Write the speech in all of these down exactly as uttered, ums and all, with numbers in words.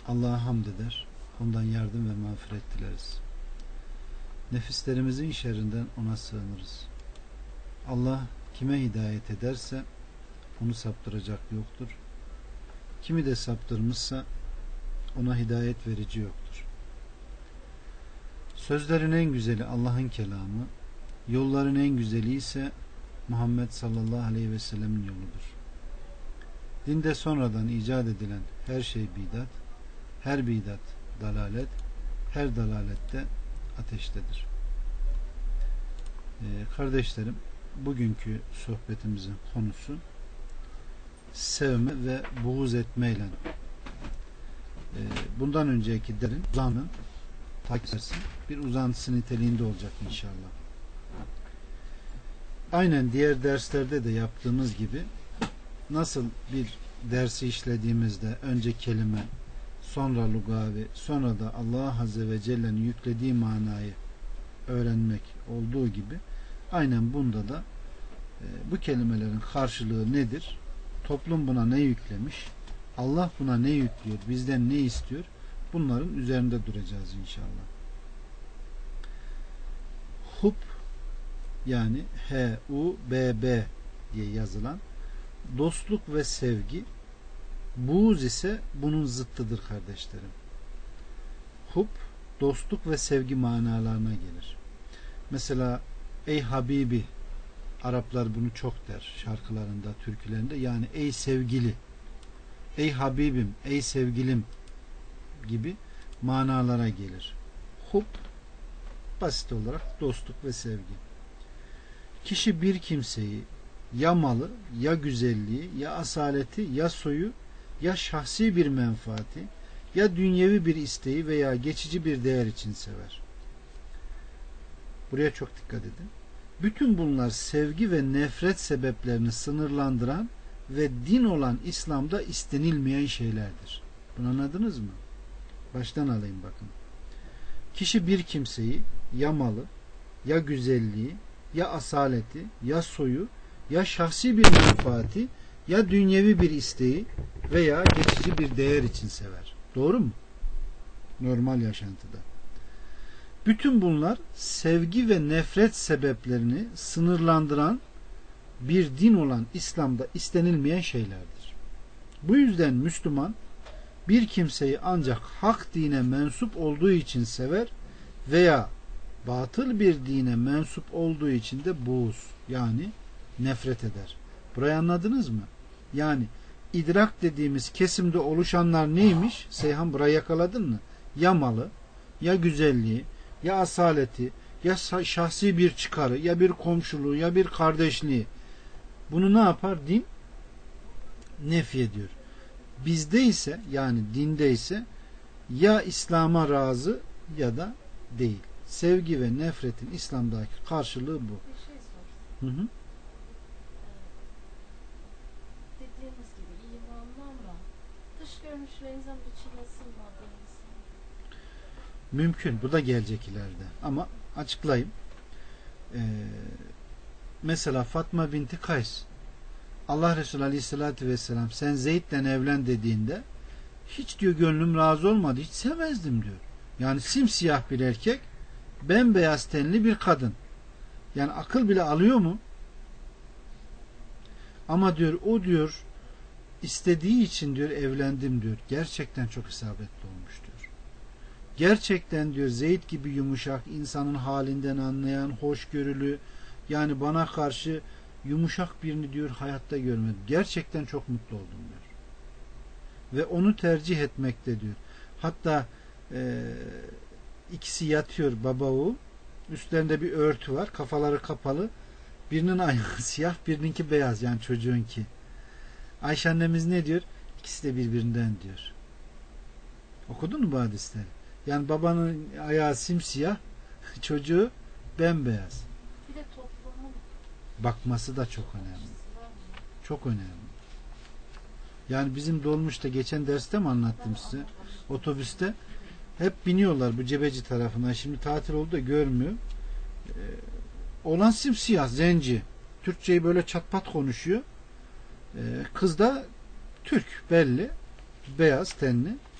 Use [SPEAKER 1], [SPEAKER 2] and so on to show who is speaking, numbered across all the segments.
[SPEAKER 1] Allah'a hamd eder, ondan yardım ve mağfiret dileriz. Nefislerimizin şerrinden ona sığınırız. Allah kime hidayet ederse onu saptıracak yoktur. Kimi de saptırmışsa ona hidayet verici yoktur. Sözlerin en güzeli Allah'ın kelamı, yolların en güzeli ise Muhammed sallallahu aleyhi ve sellemin yoludur. Dinde sonradan icat edilen her şey bidat, her bidat dalalet, her dalalette ateştedir. Ee, kardeşlerim, bugünkü sohbetimizin konusu sevme ve buğuz etmeyle. Ee, bundan önceki derin uzanın takip etsin, bir uzantısı niteliğinde olacak inşallah. Aynen diğer derslerde de yaptığımız gibi nasıl bir dersi işlediğimizde önce kelime, sonra lugavi, sonra da Allah Azze ve Celle'nin yüklediği manayı öğrenmek olduğu gibi aynen bunda da e, bu kelimelerin karşılığı nedir? Toplum buna ne yüklemiş? Allah buna ne yüklüyor? Bizden ne istiyor? Bunların üzerinde duracağız inşallah. Hub, yani H U B B diye yazılan dostluk ve sevgi, buğz ise bunun zıttıdır kardeşlerim. Hub, dostluk ve sevgi manalarına gelir. Mesela ey Habibi, Araplar bunu çok der şarkılarında, türkülerinde. Yani ey sevgili, ey Habibim, ey sevgilim gibi manalara gelir. Hub, basit olarak dostluk ve sevgi. Kişi bir kimseyi ya malı, ya güzelliği, ya asaleti, ya soyu, ya şahsi bir menfaati, ya dünyevi bir isteği veya geçici bir değer için sever. Buraya çok dikkat edin. Bütün bunlar sevgi ve nefret sebeplerini sınırlandıran ve din olan İslam'da istenilmeyen şeylerdir. Bunu anladınız mı? Baştan alayım bakın. Kişi bir kimseyi ya malı, ya güzelliği, ya asaleti, ya soyu, ya şahsi bir menfaati, ya dünyevi bir isteği veya geçici bir değer için sever. Doğru mu? Normal yaşantıda. Bütün bunlar sevgi ve nefret sebeplerini sınırlandıran bir din olan İslam'da istenilmeyen şeylerdir. Bu yüzden Müslüman bir kimseyi ancak hak dine mensup olduğu için sever veya batıl bir dine mensup olduğu için de buğz, yani nefret eder. Burayı anladınız mı? Yani idrak dediğimiz kesimde oluşanlar neymiş? Seyhan, burayı yakaladın mı? Ya malı, ya güzelliği, ya asaleti, ya şahsi bir çıkarı, ya bir komşuluğu, ya bir kardeşliği. Bunu ne yapar? Din nefy ediyor. Bizde ise, yani dinde ise ya İslam'a razı ya da değil. Sevgi ve nefretin İslam'daki karşılığı bu.
[SPEAKER 2] Bir şey sorayım.
[SPEAKER 1] Hı hı.
[SPEAKER 2] Dediğiniz gibi imanlı ama dış görünüşlerinizden içine sığmadığı insan.
[SPEAKER 1] Mümkün. Bu da gelecek ileride. Ama açıklayayım. Ee, mesela Fatma binti Kays, Allah Resulü Aleyhisselatü Vesselam sen Zeyd'le evlen dediğinde hiç diyor gönlüm razı olmadı. Hiç sevmezdim diyor. Yani simsiyah bir erkek, bembeyaz tenli bir kadın. Yani akıl bile alıyor mu? Ama diyor o diyor istediği için diyor evlendim diyor. Gerçekten çok isabetli olmuş diyor. Gerçekten diyor Zeyd gibi yumuşak, insanın halinden anlayan, hoşgörülü, yani bana karşı yumuşak birini diyor hayatta görmedim. Gerçekten çok mutlu oldum diyor. Ve onu tercih etmekte diyor. Hatta e, ikisi yatıyor baba oğul. Üstlerinde bir örtü var. Kafaları kapalı. Birinin ayağı siyah, birininki beyaz. Yani çocuğunki. Ayşe annemiz ne diyor? İkisi de birbirinden diyor. Okudun mu bu hadisleri? Yani babanın ayağı simsiyah, çocuğu bembeyaz.
[SPEAKER 2] Bir de toplumun
[SPEAKER 1] Bakması da çok önemli. Çok önemli. Yani bizim dolmuşta geçen derste mi anlattım size? Otobüste hep biniyorlar bu Cebeci tarafına. Şimdi tatil oldu da görmüyor. Ee, olan simsiyah, zenci. Türkçeyi böyle çatpat konuşuyor. Ee, kız da Türk belli. Beyaz tenli.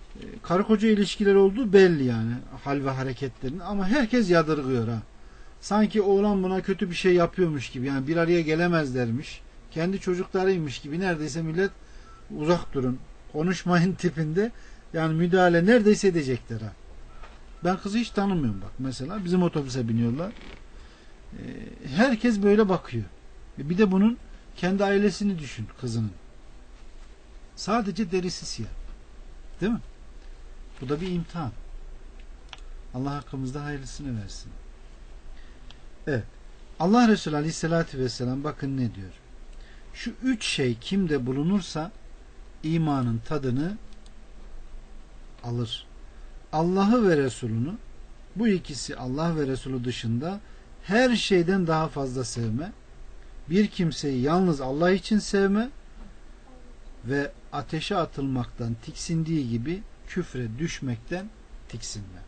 [SPEAKER 1] karı koca ilişkileri olduğu belli yani, hal ve hareketlerin, ama herkes yadırgıyor ha. Sanki oğlan buna kötü bir şey yapıyormuş gibi, yani bir araya gelemezlermiş, kendi çocuklarıymış gibi, neredeyse millet uzak durun, konuşmayın tipinde, yani müdahale neredeyse edecekler ha. Ben kızı hiç tanımıyorum bak mesela, bizim otobüse biniyorlar, herkes böyle bakıyor. Bir de bunun kendi ailesini düşün, kızının. Sadece derisi siyah. Değil mi? Bu da bir imtihan. Allah hakkımızda hayırlısını versin. Evet. Allah Resulü Aleyhisselatü Vesselam bakın ne diyor. Şu üç şey kimde bulunursa imanın tadını alır. Allah'ı ve Resulünü, bu ikisi Allah ve Resulü dışında her şeyden daha fazla sevme, bir kimseyi yalnız Allah için sevme ve ateşe atılmaktan tiksindiği gibi küfre düşmekten tiksinme.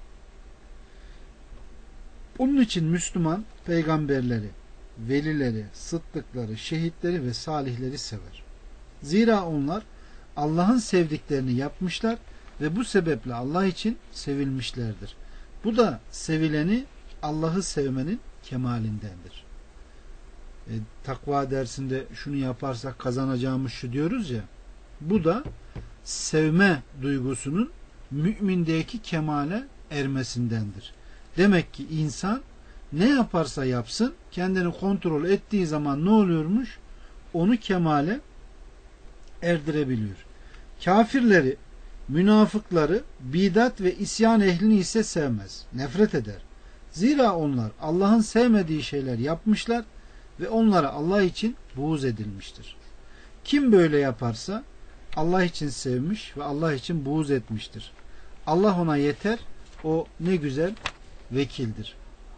[SPEAKER 1] Onun için Müslüman peygamberleri, velileri, sıddıkları, şehitleri ve salihleri sever. Zira onlar Allah'ın sevdiklerini yapmışlar ve bu sebeple Allah için sevilmişlerdir. Bu da sevileni Allah'ı sevmenin kemalindendir. E, takva dersinde şunu yaparsak kazanacağımız şu diyoruz ya, bu da sevme duygusunun mümindeki kemale ermesindendir. Demek ki insan ne yaparsa yapsın kendini kontrol ettiği zaman ne oluyormuş? Onu kemale erdirebiliyor. Kafirleri, münafıkları, bidat ve isyan ehlini ise sevmez, nefret eder. Zira onlar Allah'ın sevmediği şeyler yapmışlar ve onlara Allah için buğz edilmiştir. Kim böyle yaparsa Allah için sevmiş ve Allah için buğz etmiştir. Allah ona yeter, o ne güzel vekildir.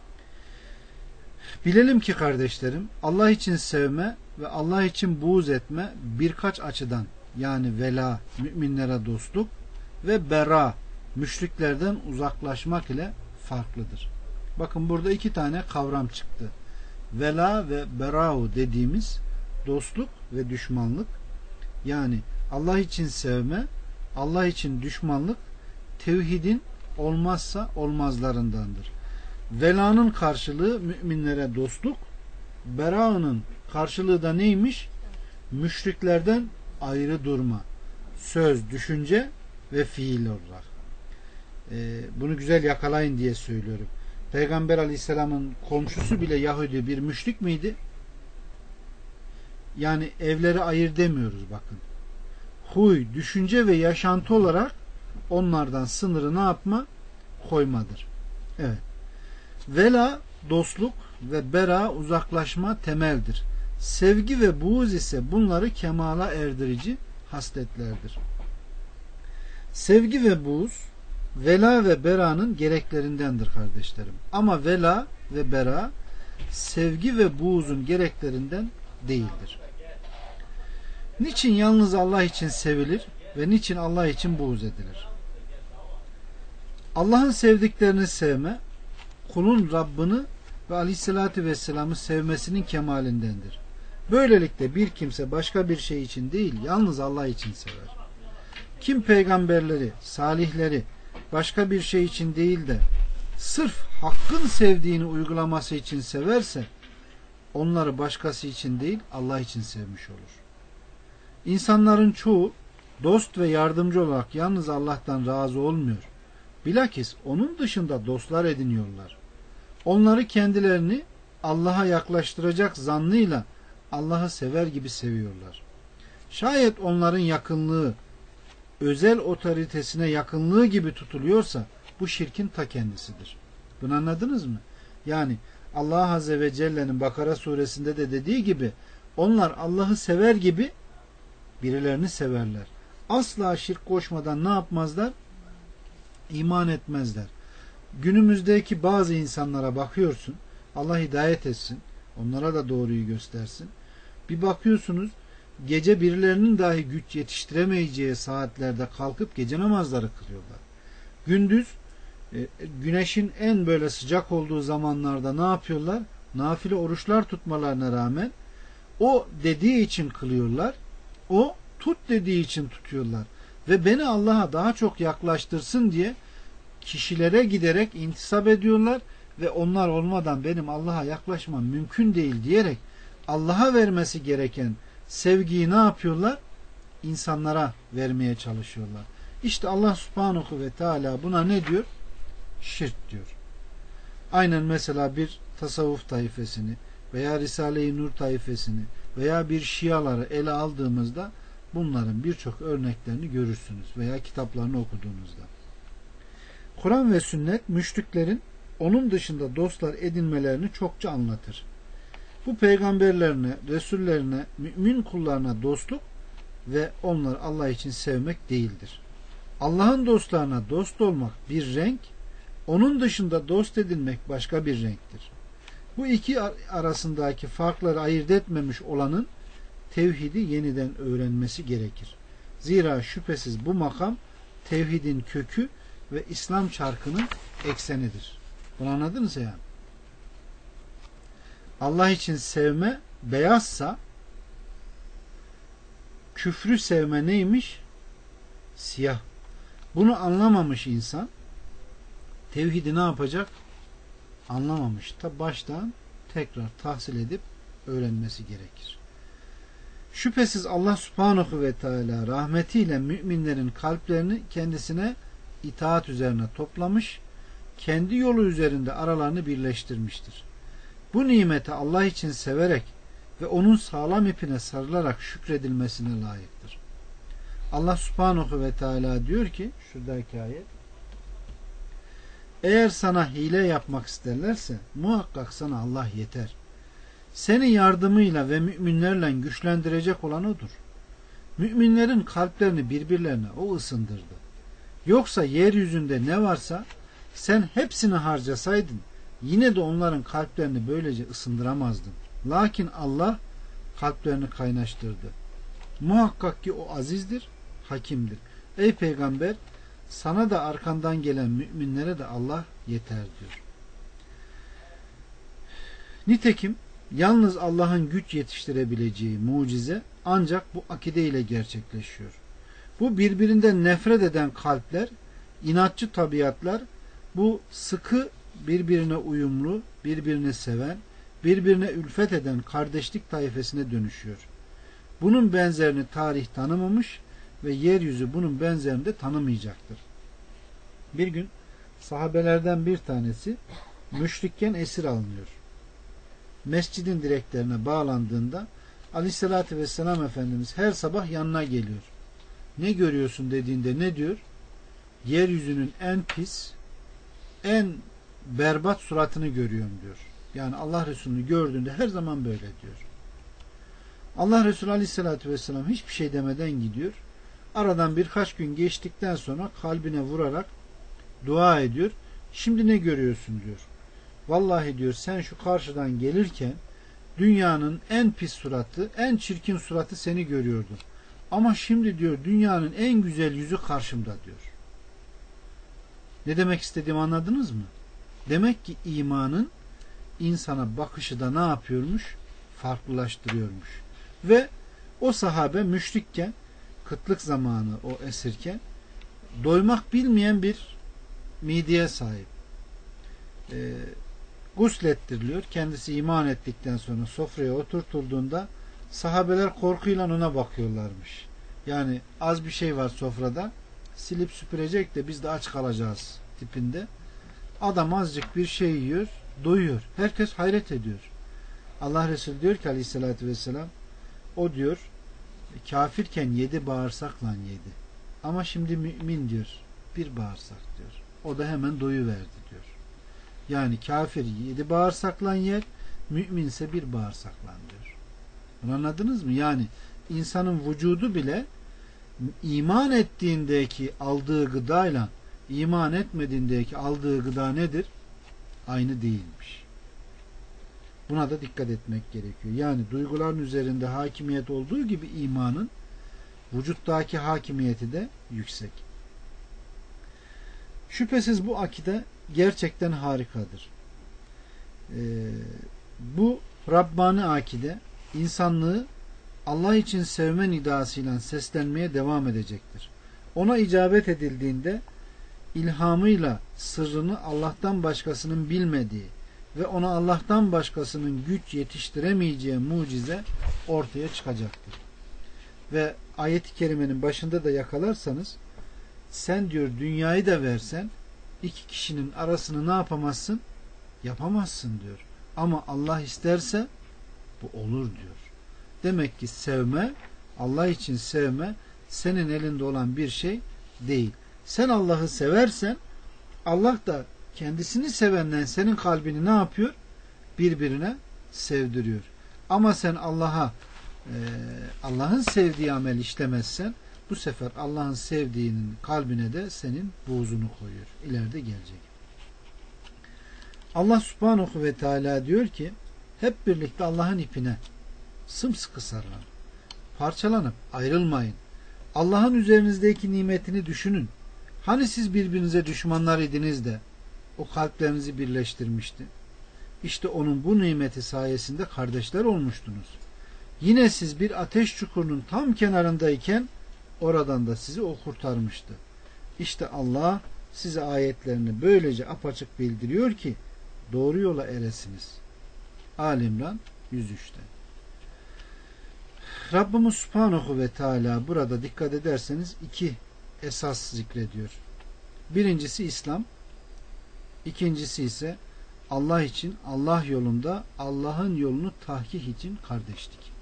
[SPEAKER 1] Bilelim ki kardeşlerim, Allah için sevme ve Allah için buğz etme birkaç açıdan, yani vela, müminlere dostluk, ve bera, müşriklerden uzaklaşmak ile farklıdır. Bakın burada iki tane kavram çıktı. Vela ve berau dediğimiz dostluk ve düşmanlık. Yani Allah için sevme, Allah için düşmanlık tevhidin olmazsa olmazlarındandır. Velanın karşılığı müminlere dostluk, bera'nın karşılığı da neymiş? Müşriklerden ayrı durma. Söz, düşünce ve fiil olarak. Ee, bunu güzel yakalayın diye söylüyorum. Peygamber Aleyhisselam'ın komşusu bile Yahudi bir müşrik miydi? Yani evleri ayır demiyoruz bakın. Huy, düşünce ve yaşantı olarak onlardan sınırı ne yapma? Koymadır. Evet. Vela, dostluk ve bera, uzaklaşma temeldir. Sevgi ve buğz ise bunları kemala erdirici hasletlerdir. Sevgi ve buğz, vela ve bera'nın gereklerindendir kardeşlerim. Ama vela ve bera sevgi ve buğzun gereklerinden değildir. Niçin yalnız Allah için sevilir ve niçin Allah için buğz edilir? Allah'ın sevdiklerini sevme, kulun Rabbini ve Aleyhisselatü Vesselam'ı sevmesinin kemalindendir. Böylelikle bir kimse başka bir şey için değil, yalnız Allah için sever. Kim peygamberleri, salihleri başka bir şey için değil de sırf Hakk'ın sevdiğini uygulaması için severse, onları başkası için değil, Allah için sevmiş olur. İnsanların çoğu dost ve yardımcı olarak yalnız Allah'tan razı olmuyor. Bilakis onun dışında dostlar ediniyorlar. Onları kendilerini Allah'a yaklaştıracak zannıyla Allah'ı sever gibi seviyorlar. Şayet onların yakınlığı özel otoritesine yakınlığı gibi tutuluyorsa bu şirkin ta kendisidir. Bunu anladınız mı? Yani Allah Azze ve Celle'nin Bakara suresinde de dediği gibi onlar Allah'ı sever gibi birilerini severler. Asla şirk koşmadan ne yapmazlar? İman etmezler. Günümüzdeki bazı insanlara bakıyorsun, Allah hidayet etsin, onlara da doğruyu göstersin. Bir bakıyorsunuz, gece birilerinin dahi güç yetiştiremeyeceği saatlerde kalkıp gece namazları kılıyorlar. Gündüz e, güneşin en böyle sıcak olduğu zamanlarda ne yapıyorlar? Nafile oruçlar tutmalarına rağmen o dediği için kılıyorlar. O tut dediği için tutuyorlar. ve beni Allah'a daha çok yaklaştırsın diye kişilere giderek intisap ediyorlar ve onlar olmadan benim Allah'a yaklaşmam mümkün değil diyerek Allah'a vermesi gereken sevgiyi ne yapıyorlar? İnsanlara vermeye çalışıyorlar. İşte Allah Subhanahu ve Teala buna ne diyor? Şirk diyor. Aynen mesela bir tasavvuf tayfesini veya Risale-i Nur tayfesini veya bir Şiaları ele aldığımızda bunların birçok örneklerini görürsünüz veya kitaplarını okuduğunuzda. Kur'an ve sünnet müşriklerin onun dışında dostlar edinmelerini çokça anlatır. Bu peygamberlerine, resullerine, mümin kullarına dostluk ve onları Allah için sevmek değildir. Allah'ın dostlarına dost olmak bir renk, onun dışında dost edinmek başka bir renktir. Bu iki arasındaki farkları ayırt etmemiş olanın tevhidi yeniden öğrenmesi gerekir. Zira şüphesiz bu makam tevhidin kökü ve İslam çarkının eksenidir. Bunu anladınız ya? Allah için sevme beyazsa küfrü sevme neymiş? Siyah. Bunu anlamamış insan tevhidi ne yapacak? Anlamamış. Ta baştan tekrar tahsil edip öğrenmesi gerekir. Şüphesiz Allah Subhanahu ve Teala rahmetiyle müminlerin kalplerini kendisine itaat üzerine toplamış, kendi yolu üzerinde aralarını birleştirmiştir. Bu nimeti Allah için severek ve onun sağlam ipine sarılarak şükredilmesine layıktır. Allah Subhanahu ve Teala diyor ki, şuradaki ayet, eğer sana hile yapmak isterlerse muhakkak sana Allah yeter. Seni yardımıyla ve müminlerle güçlendirecek olan odur. Müminlerin kalplerini birbirlerine o ısındırdı. Yoksa yeryüzünde ne varsa sen hepsini harcasaydın yine de onların kalplerini böylece ısındıramazdın. Lakin Allah kalplerini kaynaştırdı. Muhakkak ki o azizdir, hakimdir. Ey peygamber, sana da arkandan gelen müminlere de Allah yeter diyor. Nitekim yalnız Allah'ın güç yetiştirebileceği mucize ancak bu akide ile gerçekleşiyor. Bu birbirinden nefret eden kalpler, inatçı tabiatlar, bu sıkı birbirine uyumlu, birbirini seven, birbirine ülfet eden kardeşlik taifesine dönüşüyor. Bunun benzerini tarih tanımamış ve yeryüzü bunun benzerini de tanımayacaktır. Bir gün sahabelerden bir tanesi müşrikken esir alınıyor. Mescidin direklerine bağlandığında Aleyhisselatü Vesselam Efendimiz her sabah yanına geliyor. Ne görüyorsun dediğinde ne diyor? Yeryüzünün en pis, en berbat suratını görüyorum diyor. Yani Allah Resulü'nü gördüğünde her zaman böyle diyor. Allah Resulü Aleyhisselatü Vesselam hiçbir şey demeden gidiyor. Aradan birkaç gün geçtikten sonra kalbine vurarak dua ediyor. Şimdi ne görüyorsun diyor. Vallahi diyor sen şu karşıdan gelirken dünyanın en pis suratı, en çirkin suratı seni görüyordum. Ama şimdi diyor dünyanın en güzel yüzü karşımda diyor. Ne demek istediğimi anladınız mı? Demek ki imanın insana bakışı da ne yapıyormuş? Farklılaştırıyormuş. Ve o sahabe müşrikken, kıtlık zamanı o esirken doymak bilmeyen bir mideye sahip. E, guslettiriliyor. Kendisi iman ettikten sonra sofraya oturtulduğunda sahabeler korkuyla ona bakıyorlarmış. Yani az bir şey var sofrada, silip süpürecek de biz de aç kalacağız tipinde. Adam azıcık bir şey yiyor, doyuyor. Herkes hayret ediyor. Allah Resulü diyor ki Aleyhisselatü Vesselam, o diyor kafirken yedi bağırsakla yedi. Ama şimdi mümin diyor bir bağırsak diyor. O da hemen doyuverdi diyor. Yani kafir yedi bağırsakla yer, müminse bir bağırsakla diyor. Bunu anladınız mı? Yani insanın vücudu bile iman ettiğindeki aldığı gıdayla iman etmediğindeki aldığı gıda nedir? Aynı değilmiş. Buna da dikkat etmek gerekiyor. Yani duyguların üzerinde hakimiyet olduğu gibi imanın vücuttaki hakimiyeti de yüksek. Şüphesiz bu akide gerçekten harikadır. Ee, bu Rabbani akide insanlığı Allah için sevme nidasıyla seslenmeye devam edecektir. ona icabet edildiğinde ilhamıyla sırrını Allah'tan başkasının bilmediği ve ona Allah'tan başkasının güç yetiştiremeyeceği mucize ortaya çıkacaktır. Ve ayet-i kerimenin başında da yakalarsanız, sen diyor dünyayı da versen iki kişinin arasını ne yapamazsın? Yapamazsın diyor. Ama Allah isterse bu olur diyor. Demek ki sevme, Allah için sevme senin elinde olan bir şey değil. Sen Allah'ı seversen Allah da kendisini sevenden senin kalbini ne yapıyor? Birbirine sevdiriyor. Ama sen Allah'a e, Allah'ın sevdiği amel işlemezsen bu sefer Allah'ın sevdiğinin kalbine de senin buğzunu koyuyor. İleride gelecek. Allah Subhanahu ve Teala diyor ki, hep birlikte Allah'ın ipine sımsıkı sarılın. Parçalanıp ayrılmayın. Allah'ın üzerinizdeki nimetini düşünün. Hani siz birbirinize düşmanlar idiniz de o kalplerinizi birleştirmişti. İşte onun bu nimeti sayesinde kardeşler olmuştunuz. Yine siz bir ateş çukurunun tam kenarındayken oradan da sizi o kurtarmıştı. İşte Allah size ayetlerini böylece apaçık bildiriyor ki doğru yola eresiniz. Ali İmran yüz üçte. Rabbimiz Subhanahu ve Teala burada dikkat ederseniz iki esas zikrediyor. Birincisi İslam, ikincisi ise Allah için, Allah yolunda, Allah'ın yolunu tahkik için kardeşlik.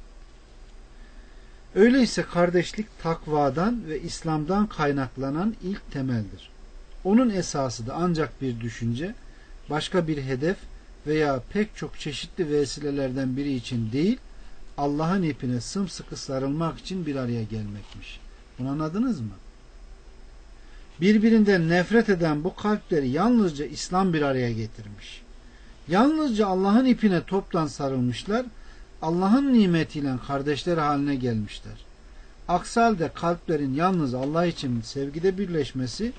[SPEAKER 1] Öyleyse kardeşlik takvadan ve İslam'dan kaynaklanan ilk temeldir. Onun esası da ancak bir düşünce, başka bir hedef veya pek çok çeşitli vesilelerden biri için değil, Allah'ın ipine sımsıkı sarılmak için bir araya gelmekmiş. Bunu anladınız mı? Birbirinden nefret eden bu kalpleri yalnızca İslam bir araya getirmiş. Yalnızca Allah'ın ipine toptan sarılmışlar, Allah'ın nimetiyle kardeşler haline gelmişler. Aksi halde kalplerin yalnız Allah için sevgide birleşmesi,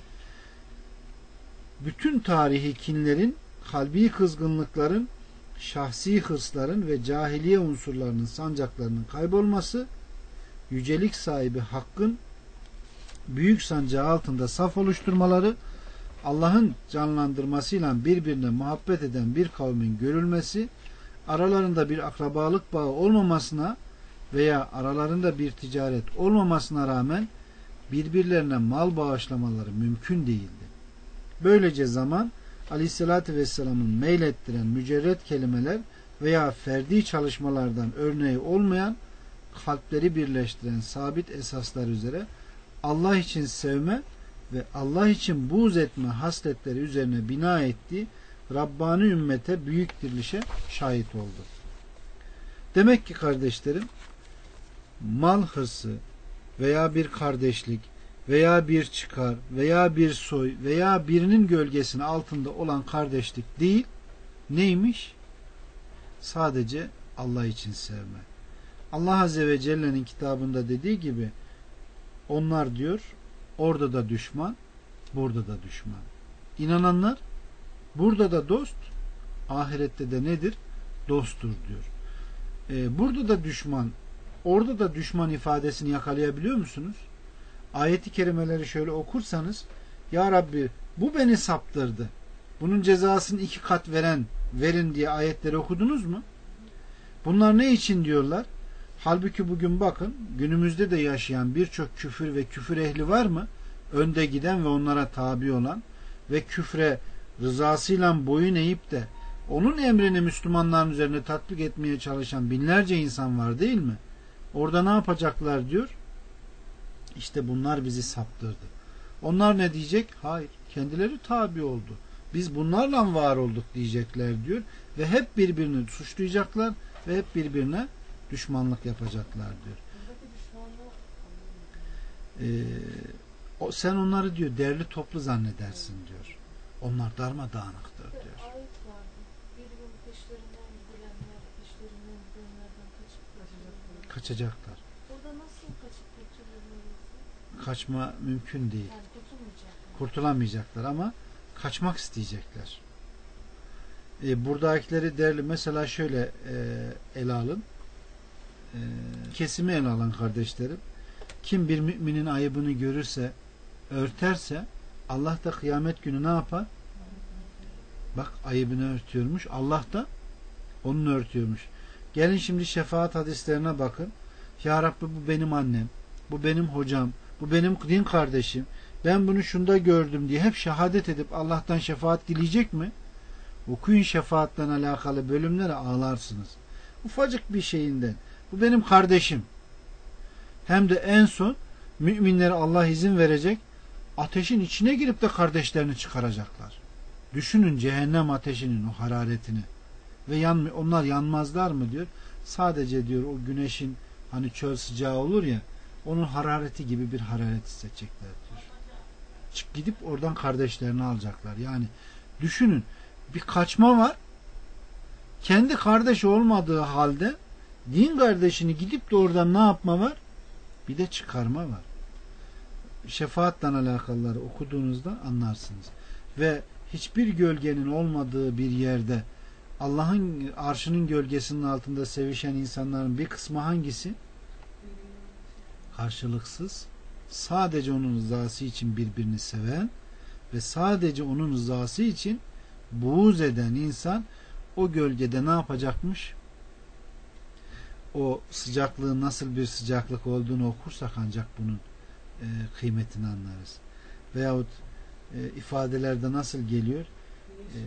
[SPEAKER 1] bütün tarihi kinlerin, kalbi kızgınlıkların, şahsi hırsların ve cahiliye unsurlarının sancaklarının kaybolması, yücelik sahibi Hakk'ın büyük sancağı altında saf oluşturmaları, Allah'ın canlandırmasıyla birbirine muhabbet eden bir kavmin görülmesi, aralarında bir akrabalık bağı olmamasına veya aralarında bir ticaret olmamasına rağmen birbirlerine mal bağışlamaları mümkün değildi. Böylece zaman Aleyhisselatü Vesselam'ın meylettiren mücerret kelimeler veya ferdi çalışmalardan örneği olmayan, kalpleri birleştiren sabit esaslar üzere Allah için sevme ve Allah için buğz etme hasletleri üzerine bina ettiği Rabbani ümmete büyük dirilişe şahit oldu. Demek ki kardeşlerim, mal hırsı veya bir kardeşlik veya bir çıkar veya bir soy veya birinin gölgesinin altında olan kardeşlik değil, neymiş? Sadece Allah için sevme. Allah Azze ve Celle'nin kitabında dediği gibi, onlar diyor, orada da düşman, burada da düşman. İnananlar burada da dost, ahirette de nedir? Dosttur diyor. Ee, burada da düşman, orada da düşman ifadesini yakalayabiliyor musunuz? Ayet-i kerimeleri şöyle okursanız, Ya Rabbi bu beni saptırdı, bunun cezasını iki kat veren verin diye ayetleri okudunuz mu? Bunlar ne için diyorlar? Halbuki bugün bakın, günümüzde de yaşayan birçok küfür ve küfür ehli var mı? Önde giden ve onlara tabi olan ve küfre rızasıyla boyun eğip de onun emrini Müslümanların üzerine tatbik etmeye çalışan binlerce insan var değil mi? Orada ne yapacaklar diyor? İşte bunlar bizi saptırdı. Onlar ne diyecek? Hayır, kendileri tabi oldu. Biz bunlarla var olduk diyecekler diyor ve hep birbirini suçlayacaklar ve hep birbirine düşmanlık yapacaklar diyor. Ee, o, sen onları diyor derli toplu zannedersin diyor. Onlar darmadağınıktır diyor. Kaçacaklar.
[SPEAKER 2] Burada nasıl kaçıp kurtulabiliriz?
[SPEAKER 1] Kaçma mümkün değil.
[SPEAKER 2] Yani kurtulmayacaklar.
[SPEAKER 1] Kurtulamayacaklar ama kaçmak isteyecekler. Ee, buradakileri derli mesela şöyle e, ele alın. E, kesimi ele alın kardeşlerim. Kim bir müminin ayıbını görürse, örterse Allah da kıyamet günü ne yapar? Bak, ayıbını örtüyormuş. Allah da onun örtüyormuş. Gelin şimdi şefaat hadislerine bakın. Ya Rabbi, bu benim annem, bu benim hocam, bu benim din kardeşim, ben bunu şunda gördüm diye hep şehadet edip Allah'tan şefaat dileyecek mi? Okuyun şefaatle alakalı bölümlere, ağlarsınız. Ufacık bir şeyinden. Bu benim kardeşim. Hem de en son müminlere Allah izin verecek, ateşin içine girip de kardeşlerini çıkaracaklar. Düşünün cehennem ateşinin o hararetini. Ve yan, onlar yanmazlar mı diyor. Sadece diyor o güneşin hani çöl sıcağı olur ya, onun harareti gibi bir hararet hissedecekler diyor. Çık gidip oradan kardeşlerini alacaklar. Yani düşünün, bir kaçma var. Kendi kardeşi olmadığı halde din kardeşini gidip de oradan ne yapma var? Bir de çıkarma var. Şefaatle alakalıları okuduğunuzda anlarsınız. Ve hiçbir gölgenin olmadığı bir yerde Allah'ın arşının gölgesinin altında sevişen insanların bir kısmı hangisi? Karşılıksız, sadece onun rızası için birbirini seven ve sadece onun rızası için buğz eden insan o gölgede ne yapacakmış? O sıcaklığın nasıl bir sıcaklık olduğunu okursak ancak bunun e, kıymetini anlarız. Veyahut e, ifadelerde nasıl geliyor? E,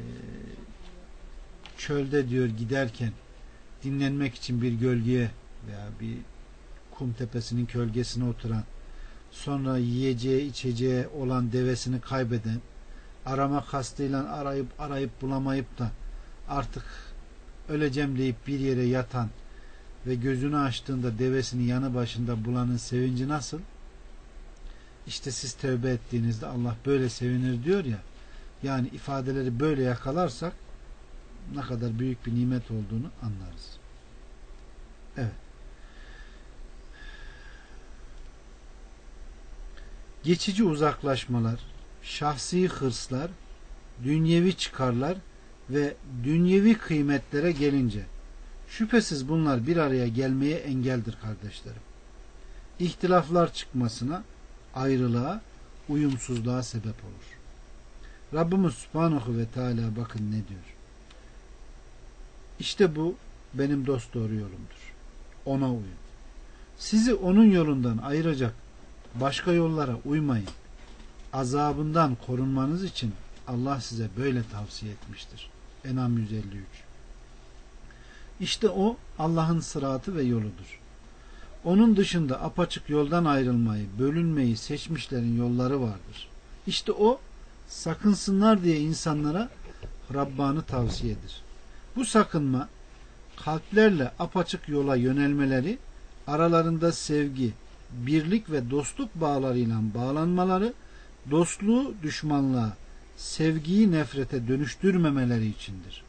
[SPEAKER 1] çölde diyor giderken dinlenmek için bir gölgeye veya bir kum tepesinin gölgesine oturan, sonra yiyeceği içeceği olan devesini kaybeden, arama kastıyla arayıp arayıp bulamayıp da artık öleceğim deyip bir yere yatan ve gözünü açtığında devesini yanı başında bulanın sevinci nasıl? İşte siz tövbe ettiğinizde Allah böyle sevinir diyor ya. Yani ifadeleri böyle yakalarsak ne kadar büyük bir nimet olduğunu anlarız. Evet. Geçici uzaklaşmalar, şahsi hırslar, dünyevi çıkarlar ve dünyevi kıymetlere gelince şüphesiz bunlar bir araya gelmeye engeldir kardeşlerim. İhtilaflar çıkmasına, ayrılığa, uyumsuzluğa sebep olur. Rabbimiz Subhanahu ve Teala bakın ne diyor. İşte bu benim dosdoğru yolumdur. Ona uyun. Sizi onun yolundan ayıracak başka yollara uymayın. Azabından korunmanız için Allah size böyle tavsiye etmiştir. En'am yüz elli üç. İşte o Allah'ın sıratı ve yoludur. Onun dışında apaçık yoldan ayrılmayı, bölünmeyi seçmişlerin yolları vardır. İşte o sakınsınlar diye insanlara Rabbanı tavsiyedir. Bu sakınma kalplerle apaçık yola yönelmeleri, aralarında sevgi, birlik ve dostluk bağlarıyla bağlanmaları, dostluğu düşmanlığa, sevgiyi nefrete dönüştürmemeleri içindir.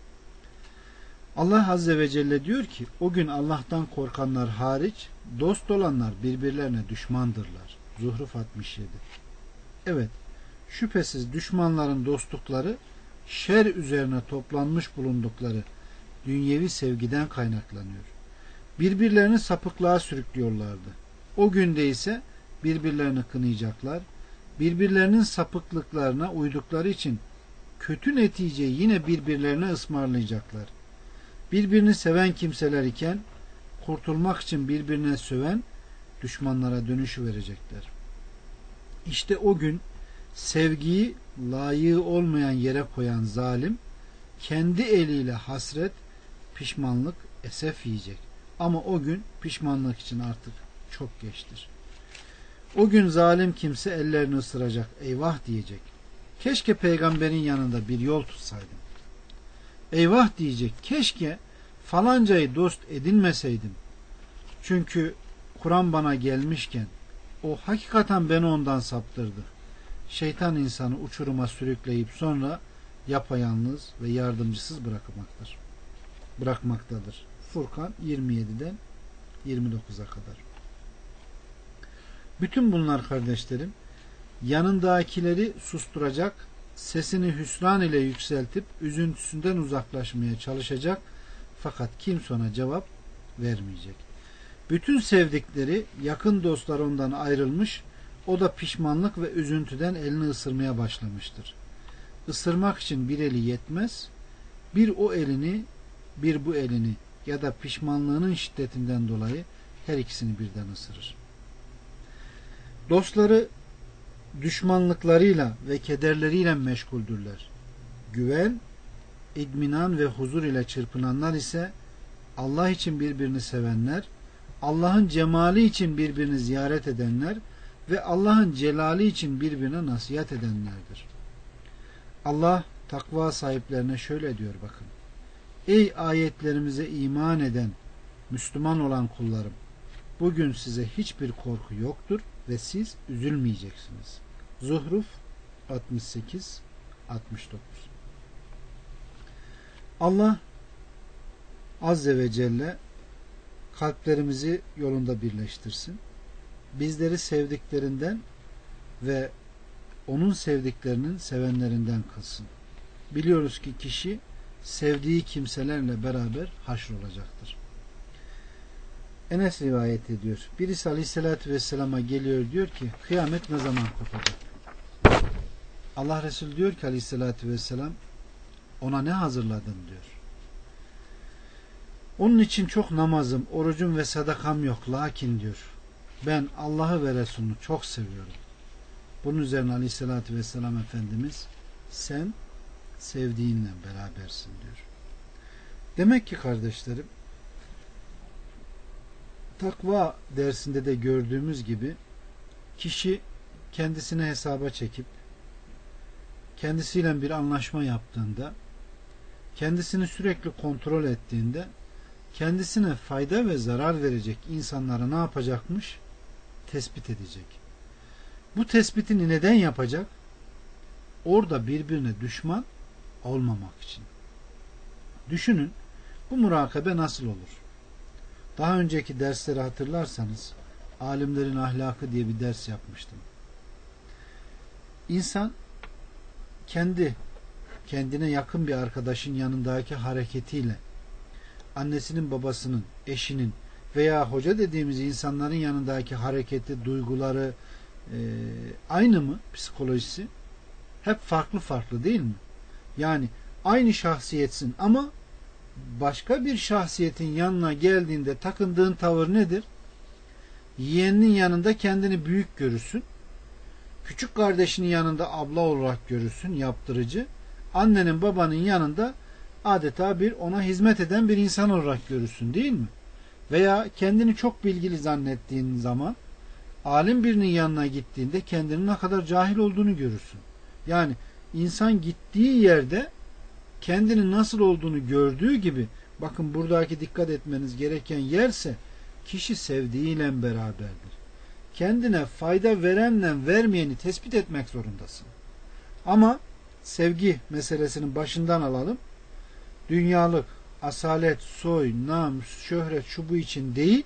[SPEAKER 1] Allah Azze ve Celle diyor ki, o gün Allah'tan korkanlar hariç dost olanlar birbirlerine düşmandırlar. Zuhruf altmış yedi. Evet, şüphesiz düşmanların dostlukları şer üzerine toplanmış bulundukları dünyevi sevgiden kaynaklanıyor. Birbirlerini sapıklığa sürüklüyorlardı. O günde ise birbirlerini kınayacaklar. Birbirlerinin sapıklıklarına uydukları için kötü neticeyi yine birbirlerine ısmarlayacaklar. Birbirini seven kimseler iken kurtulmak için birbirine söven düşmanlara dönüşü verecekler. İşte o gün sevgiyi layığı olmayan yere koyan zalim kendi eliyle hasret, pişmanlık, esef yiyecek. Ama o gün pişmanlık için artık çok geçtir. O gün zalim kimse ellerini ısıracak, eyvah diyecek. Keşke peygamberin yanında bir yol tutsaydım. Eyvah diyecek, keşke falancayı dost edinmeseydim. Çünkü Kur'an bana gelmişken o hakikaten beni ondan saptırdı. Şeytan insanı uçuruma sürükleyip sonra yapayalnız ve yardımcısız bırakmaktır. Bırakmaktadır. Furkan yirmi yediden yirmi dokuza kadar. Bütün bunlar kardeşlerim yanındakileri susturacak, sesini hüsran ile yükseltip üzüntüsünden uzaklaşmaya çalışacak, fakat kimse ona cevap vermeyecek. Bütün sevdikleri, yakın dostlar ondan ayrılmış, o da pişmanlık ve üzüntüden elini ısırmaya başlamıştır. Isırmak için bir eli yetmez, bir o elini, bir bu elini ya da pişmanlığının şiddetinden dolayı her ikisini birden ısırır. Dostları düşmanlıklarıyla ve kederleriyle meşguldürler. Güven, idminan ve huzur ile çırpınanlar ise Allah için birbirini sevenler, Allah'ın cemali için birbirini ziyaret edenler ve Allah'ın celali için birbirine nasihat edenlerdir. Allah takva sahiplerine şöyle diyor bakın. Ey ayetlerimize iman eden, Müslüman olan kullarım, bugün size hiçbir korku yoktur ve siz üzülmeyeceksiniz. Zuhruf altmış sekiz altmış dokuz. Allah Azze ve Celle kalplerimizi yolunda birleştirsin. Bizleri sevdiklerinden ve onun sevdiklerinin sevenlerinden kılsın. Biliyoruz ki kişi sevdiği kimselerle beraber haşrolacaktır. Enes rivayet ediyor. Birisi Aleyhisselatü Vesselam'a geliyor, diyor ki kıyamet ne zaman kopacak? Allah Resulü diyor ki Aleyhisselatü Vesselam, ona ne hazırladın diyor. Onun için çok namazım, orucum ve sadakam yok. Lakin diyor, ben Allah'ı ve Resulünü çok seviyorum. Bunun üzerine Aleyhisselatü Vesselam Efendimiz, sen sevdiğinle berabersin diyor. Demek ki kardeşlerim, takva dersinde de gördüğümüz gibi kişi kendisine hesaba çekip kendisiyle bir anlaşma yaptığında, kendisini sürekli kontrol ettiğinde kendisine fayda ve zarar verecek insanları ne yapacakmış? Tespit edecek. Bu tespitini neden yapacak? Orada birbirine düşman olmamak için. Düşünün, bu murakabe nasıl olur? Daha önceki dersleri hatırlarsanız alimlerin ahlakı diye bir ders yapmıştım. İnsan kendi kendine yakın bir arkadaşın yanındaki hareketiyle annesinin, babasının, eşinin veya hoca dediğimiz insanların yanındaki hareketi, duyguları e, aynı mı psikolojisi? Hep farklı farklı değil mi? Yani aynı şahsiyetsin ama başka bir şahsiyetin yanına geldiğinde takındığın tavır nedir? Yeğeninin yanında kendini büyük görürsün. Küçük kardeşinin yanında abla olarak görürsün, yaptırıcı. Annenin, babanın yanında adeta bir ona hizmet eden bir insan olarak görürsün değil mi? Veya kendini çok bilgili zannettiğin zaman alim birinin yanına gittiğinde kendinin ne kadar cahil olduğunu görürsün. Yani insan gittiği yerde kendinin nasıl olduğunu gördüğü gibi, bakın buradaki dikkat etmeniz gereken yerse kişi sevdiğiyle beraberdir. Kendine fayda verenle vermeyeni tespit etmek zorundasın. Ama sevgi meselesinin başından alalım. Dünyalık, asalet, soy, nam, şöhret şu bu için değil,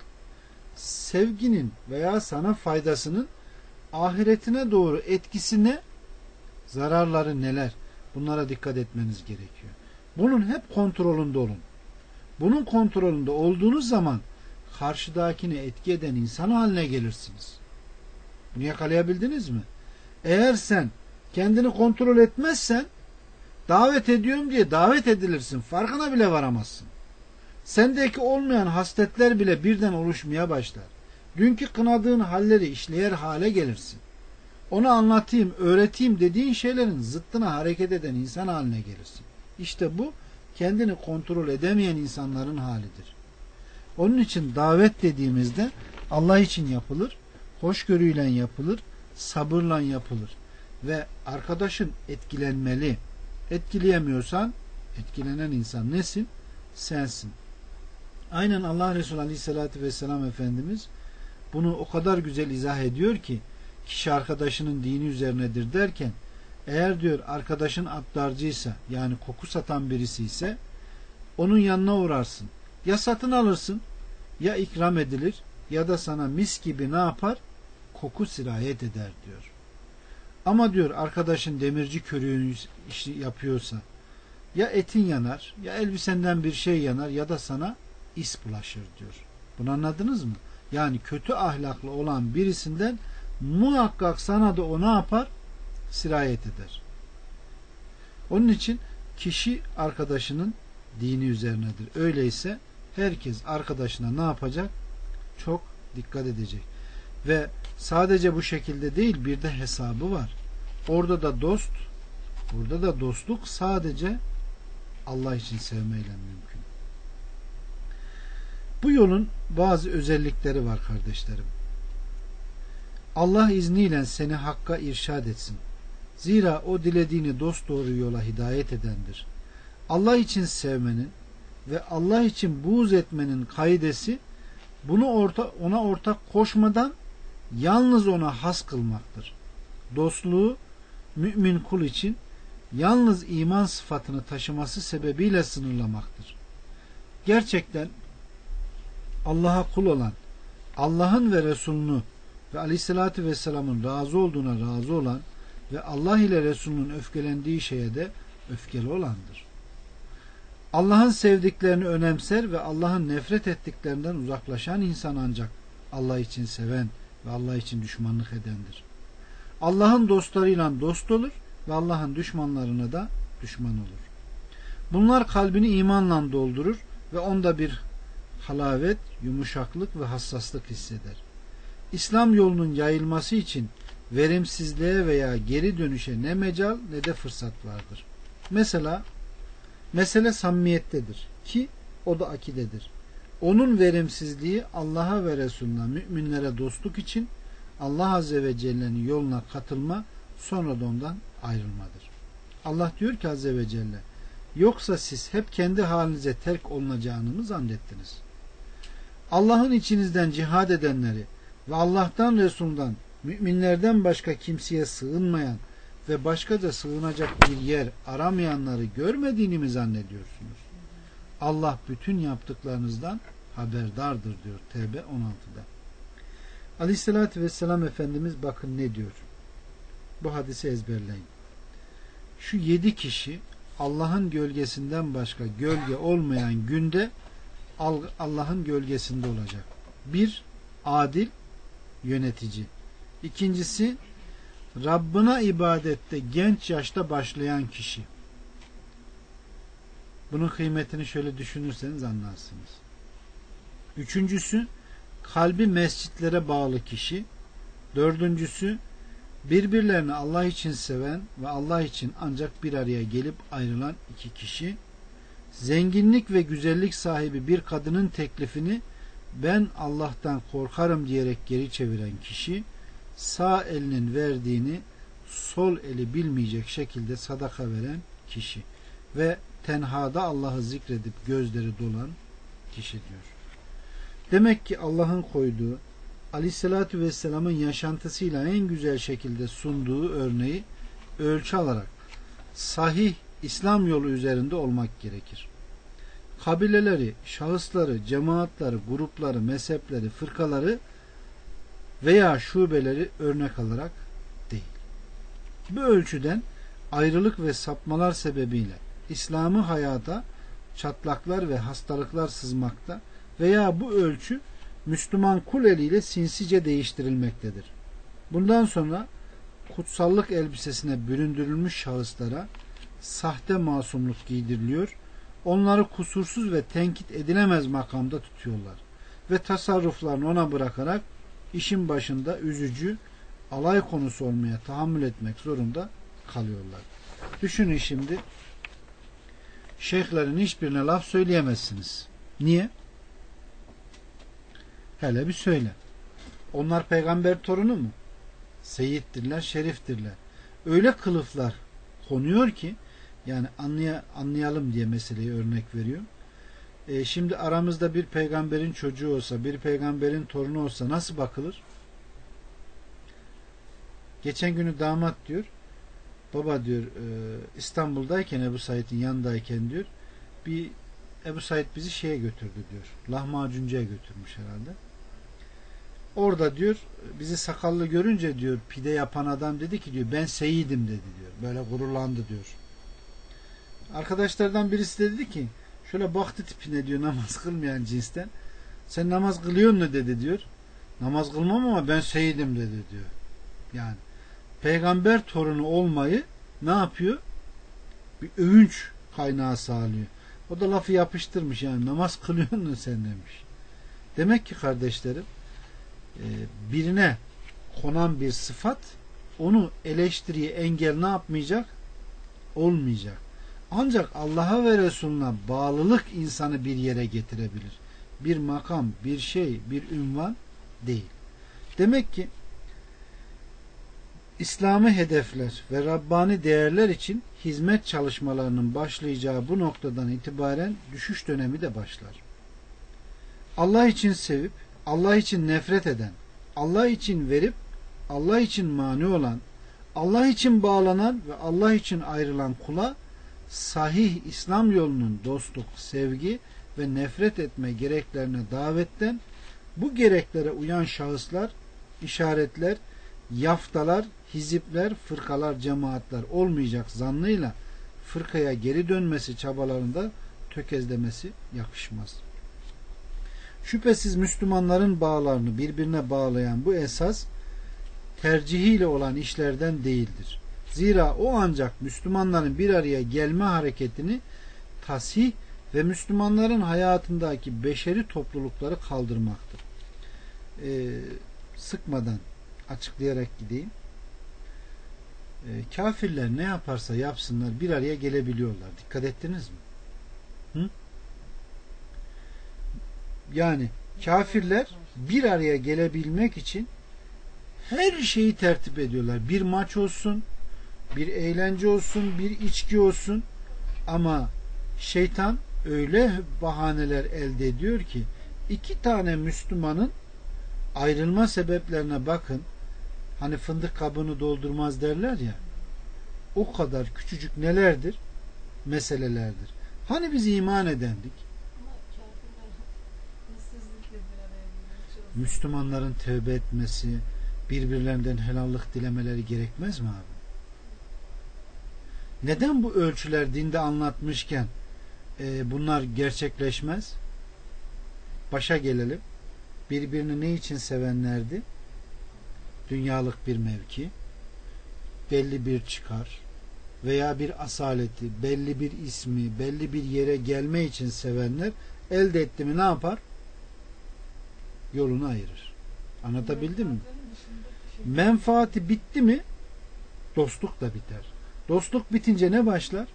[SPEAKER 1] sevginin veya sana faydasının ahiretine doğru etkisine, zararları neler? Bunlara dikkat etmeniz gerekiyor. Bunun hep kontrolünde olun. Bunun kontrolünde olduğunuz zaman karşıdakini etki eden insan haline gelirsiniz. Bunu yakalayabildiniz mi? Eğer sen kendini kontrol etmezsen davet ediyorum diye davet edilirsin. Farkına bile varamazsın. Sendeki olmayan hasletler bile birden oluşmaya başlar. Dünkü kınadığın halleri işleyer hale gelirsin. Onu anlatayım, öğreteyim dediğin şeylerin zıttına hareket eden insan haline gelirsin. İşte bu kendini kontrol edemeyen insanların halidir. Onun için davet dediğimizde Allah için yapılır, hoşgörüyle yapılır, sabırla yapılır ve arkadaşın etkilenmeli. Etkileyemiyorsan etkilenen insan nesin? Sensin. Aynen Allah Resulü Aleyhisselatü Vesselam Efendimiz bunu o kadar güzel izah ediyor ki, kişi arkadaşının dini üzerinedir derken, eğer diyor arkadaşın atlarcıysa, yani koku satan birisi ise onun yanına uğrarsın. Ya satın alırsın, ya ikram edilir, ya da sana mis gibi ne yapar? Koku sirayet eder diyor. Ama diyor arkadaşın demirci körüğünü işi yapıyorsa, ya etin yanar, ya elbisenden bir şey yanar, ya da sana is bulaşır diyor. Bunu anladınız mı? yani kötü ahlaklı olan birisinden muhakkak sana da o ne yapar? Sirayet eder. Onun için kişi arkadaşının dini üzerinedir. Öyleyse herkes arkadaşına ne yapacak? Çok dikkat edecek. Ve sadece bu şekilde değil, bir de hesabı var. Orada da dost, burada da dostluk sadece Allah için sevmeyle mümkün. Bu yolun bazı özellikleri var kardeşlerim. Allah izniyle seni hakka irşad etsin. Zira o dilediğini dosdoğru yola hidayet edendir. Allah için sevmenin ve Allah için buğz etmenin kaidesi bunu orta, ona ortak koşmadan yalnız ona has kılmaktır. Dostluğu mümin kul için yalnız iman sıfatını taşıması sebebiyle sınırlamaktır. Gerçekten Allah'a kul olan, Allah'ın ve Resulünü ve Aleyhisselatü Vesselam'ın razı olduğuna razı olan ve Allah ile Resulünün öfkelendiği şeye de öfkeli olandır. Allah'ın sevdiklerini önemser ve Allah'ın nefret ettiklerinden uzaklaşan insan ancak Allah için seven ve Allah için düşmanlık edendir. Allah'ın dostlarıyla dost olur ve Allah'ın düşmanlarına da düşman olur. Bunlar kalbini imanla doldurur ve onda bir halavet, yumuşaklık ve hassaslık hisseder. İslam yolunun yayılması için verimsizliğe veya geri dönüşe ne mecal ne de fırsat vardır. Mesela mesele samimiyettedir ki o da akidedir. Onun verimsizliği Allah'a ve Resulüne, müminlere dostluk için Allah Azze ve Celle'nin yoluna katılma, sonra da ondan ayrılmadır. Allah diyor ki Azze ve Celle, yoksa siz hep kendi halinize terk olunacağını mı zannettiniz? Allah'ın içinizden cihad edenleri ve Allah'tan, Resul'dan, müminlerden başka kimseye sığınmayan ve başkaca sığınacak bir yer aramayanları görmediğini mi zannediyorsunuz? Allah bütün yaptıklarınızdan haberdardır diyor Tevbe on altıda. Aleyhissalatü vesselam Efendimiz bakın ne diyor? Bu hadisi ezberleyin. Şu yedi kişi Allah'ın gölgesinden başka gölge olmayan günde Allah'ın gölgesinde olacak. Bir, adil yönetici. İkincisi, Rabbına ibadette genç yaşta başlayan kişi. Bunun kıymetini şöyle düşünürseniz anlarsınız. Üçüncüsü, kalbi mescitlere bağlı kişi. Dördüncüsü, birbirlerini Allah için seven ve Allah için ancak bir araya gelip ayrılan iki kişi. Zenginlik ve güzellik sahibi bir kadının teklifini ben Allah'tan korkarım diyerek geri çeviren kişi. Sağ elinin verdiğini sol eli bilmeyecek şekilde sadaka veren kişi ve tenhada Allah'ı zikredip gözleri dolan kişi diyor. Demek ki Allah'ın koyduğu, Aleyhisselatü Vesselam'ın yaşantısıyla en güzel şekilde sunduğu örneği ölçü alarak sahih İslam yolu üzerinde olmak gerekir. Kabileleri, şahısları, cemaatleri, grupları, mezhepleri, fırkaları veya şubeleri örnek alarak değil. Bu ölçüden ayrılık ve sapmalar sebebiyle İslam'ı hayata çatlaklar ve hastalıklar sızmakta veya bu ölçü Müslüman kul eliyle sinsice değiştirilmektedir. Bundan sonra kutsallık elbisesine büründürülmüş şahıslara sahte masumluk giydiriliyor, onları kusursuz ve tenkit edilemez makamda tutuyorlar ve tasarruflarını ona bırakarak işin başında üzücü, alay konusu olmaya tahammül etmek zorunda kalıyorlar. Düşünün şimdi, şeyhlerin hiçbirine laf söyleyemezsiniz. Niye? Hele bir söyle. Onlar peygamber torunu mu? Seyittirler, şeriftirler. Öyle kılıflar konuyor ki, yani anlay anlayalım diye meseleyi örnek veriyor. E şimdi aramızda bir peygamberin çocuğu olsa, bir peygamberin torunu olsa nasıl bakılır? Geçen günü damat diyor, baba diyor, e, İstanbul'dayken Ebu Said'in yanındayken diyor, bir Ebu Said bizi şeye götürdü diyor. Lahmacuncuya götürmüş herhalde. Orada diyor, bizi sakallı görünce diyor, pide yapan adam dedi ki diyor, ben seyidim dedi diyor. Böyle gururlandı diyor. Arkadaşlardan birisi de dedi ki, şöyle baktı tipine diyor, namaz kılmayan cinsten. Sen namaz kılıyor mu dedi diyor. Namaz kılmam ama ben seyidim dedi diyor. Yani peygamber torunu olmayı ne yapıyor? Bir övünç kaynağı sağlıyor. O da lafı yapıştırmış, yani namaz kılıyor musun sen demiş. Demek ki kardeşlerim, birine konan bir sıfat onu eleştiriye engel ne yapmayacak? Olmayacak. Ancak Allah'a ve Resulüne bağlılık insanı bir yere getirebilir. Bir makam, bir şey, bir ünvan değil. Demek ki İslam'ı hedefler ve Rabbani değerler için hizmet çalışmalarının başlayacağı bu noktadan itibaren düşüş dönemi de başlar. Allah için sevip, Allah için nefret eden, Allah için verip, Allah için mani olan, Allah için bağlanan ve Allah için ayrılan kula sahih İslam yolunun dostluk, sevgi ve nefret etme gereklerine davetten bu gereklere uyan şahıslar, işaretler, yaftalar, hizipler, fırkalar, cemaatler olmayacak zannıyla fırkaya geri dönmesi çabalarında tökezlemesi yakışmaz. Şüphesiz Müslümanların bağlarını birbirine bağlayan bu esas tercihiyle olan işlerden değildir. Zira o ancak Müslümanların bir araya gelme hareketini tasih ve Müslümanların hayatındaki beşeri toplulukları kaldırmaktır. Ee, sıkmadan açıklayarak gideyim. Ee, kafirler ne yaparsa yapsınlar bir araya gelebiliyorlar. Dikkat ettiniz mi? Hı? Yani kafirler bir araya gelebilmek için her şeyi tertip ediyorlar. Bir maç olsun, bir eğlence olsun, bir içki olsun, ama şeytan öyle bahaneler elde ediyor ki iki tane Müslümanın ayrılma sebeplerine bakın. Hani fındık kabını doldurmaz derler ya, o kadar küçücük nelerdir? Meselelerdir. Hani biz iman edendik? Müslümanların tövbe etmesi, birbirlerinden helallik dilemeleri gerekmez mi abi? Neden bu ölçüler dinde anlatmışken e, bunlar gerçekleşmez? Başa gelelim. Birbirini ne için sevenlerdi? Dünyalık bir mevki, belli bir çıkar veya bir asaleti, belli bir ismi, belli bir yere gelme için sevenler elde etti mi ne yapar? Yolunu ayırır. Anlatabildim mi? Menfaati bitti mi dostluk da biter. Dostluk bitince ne başlar?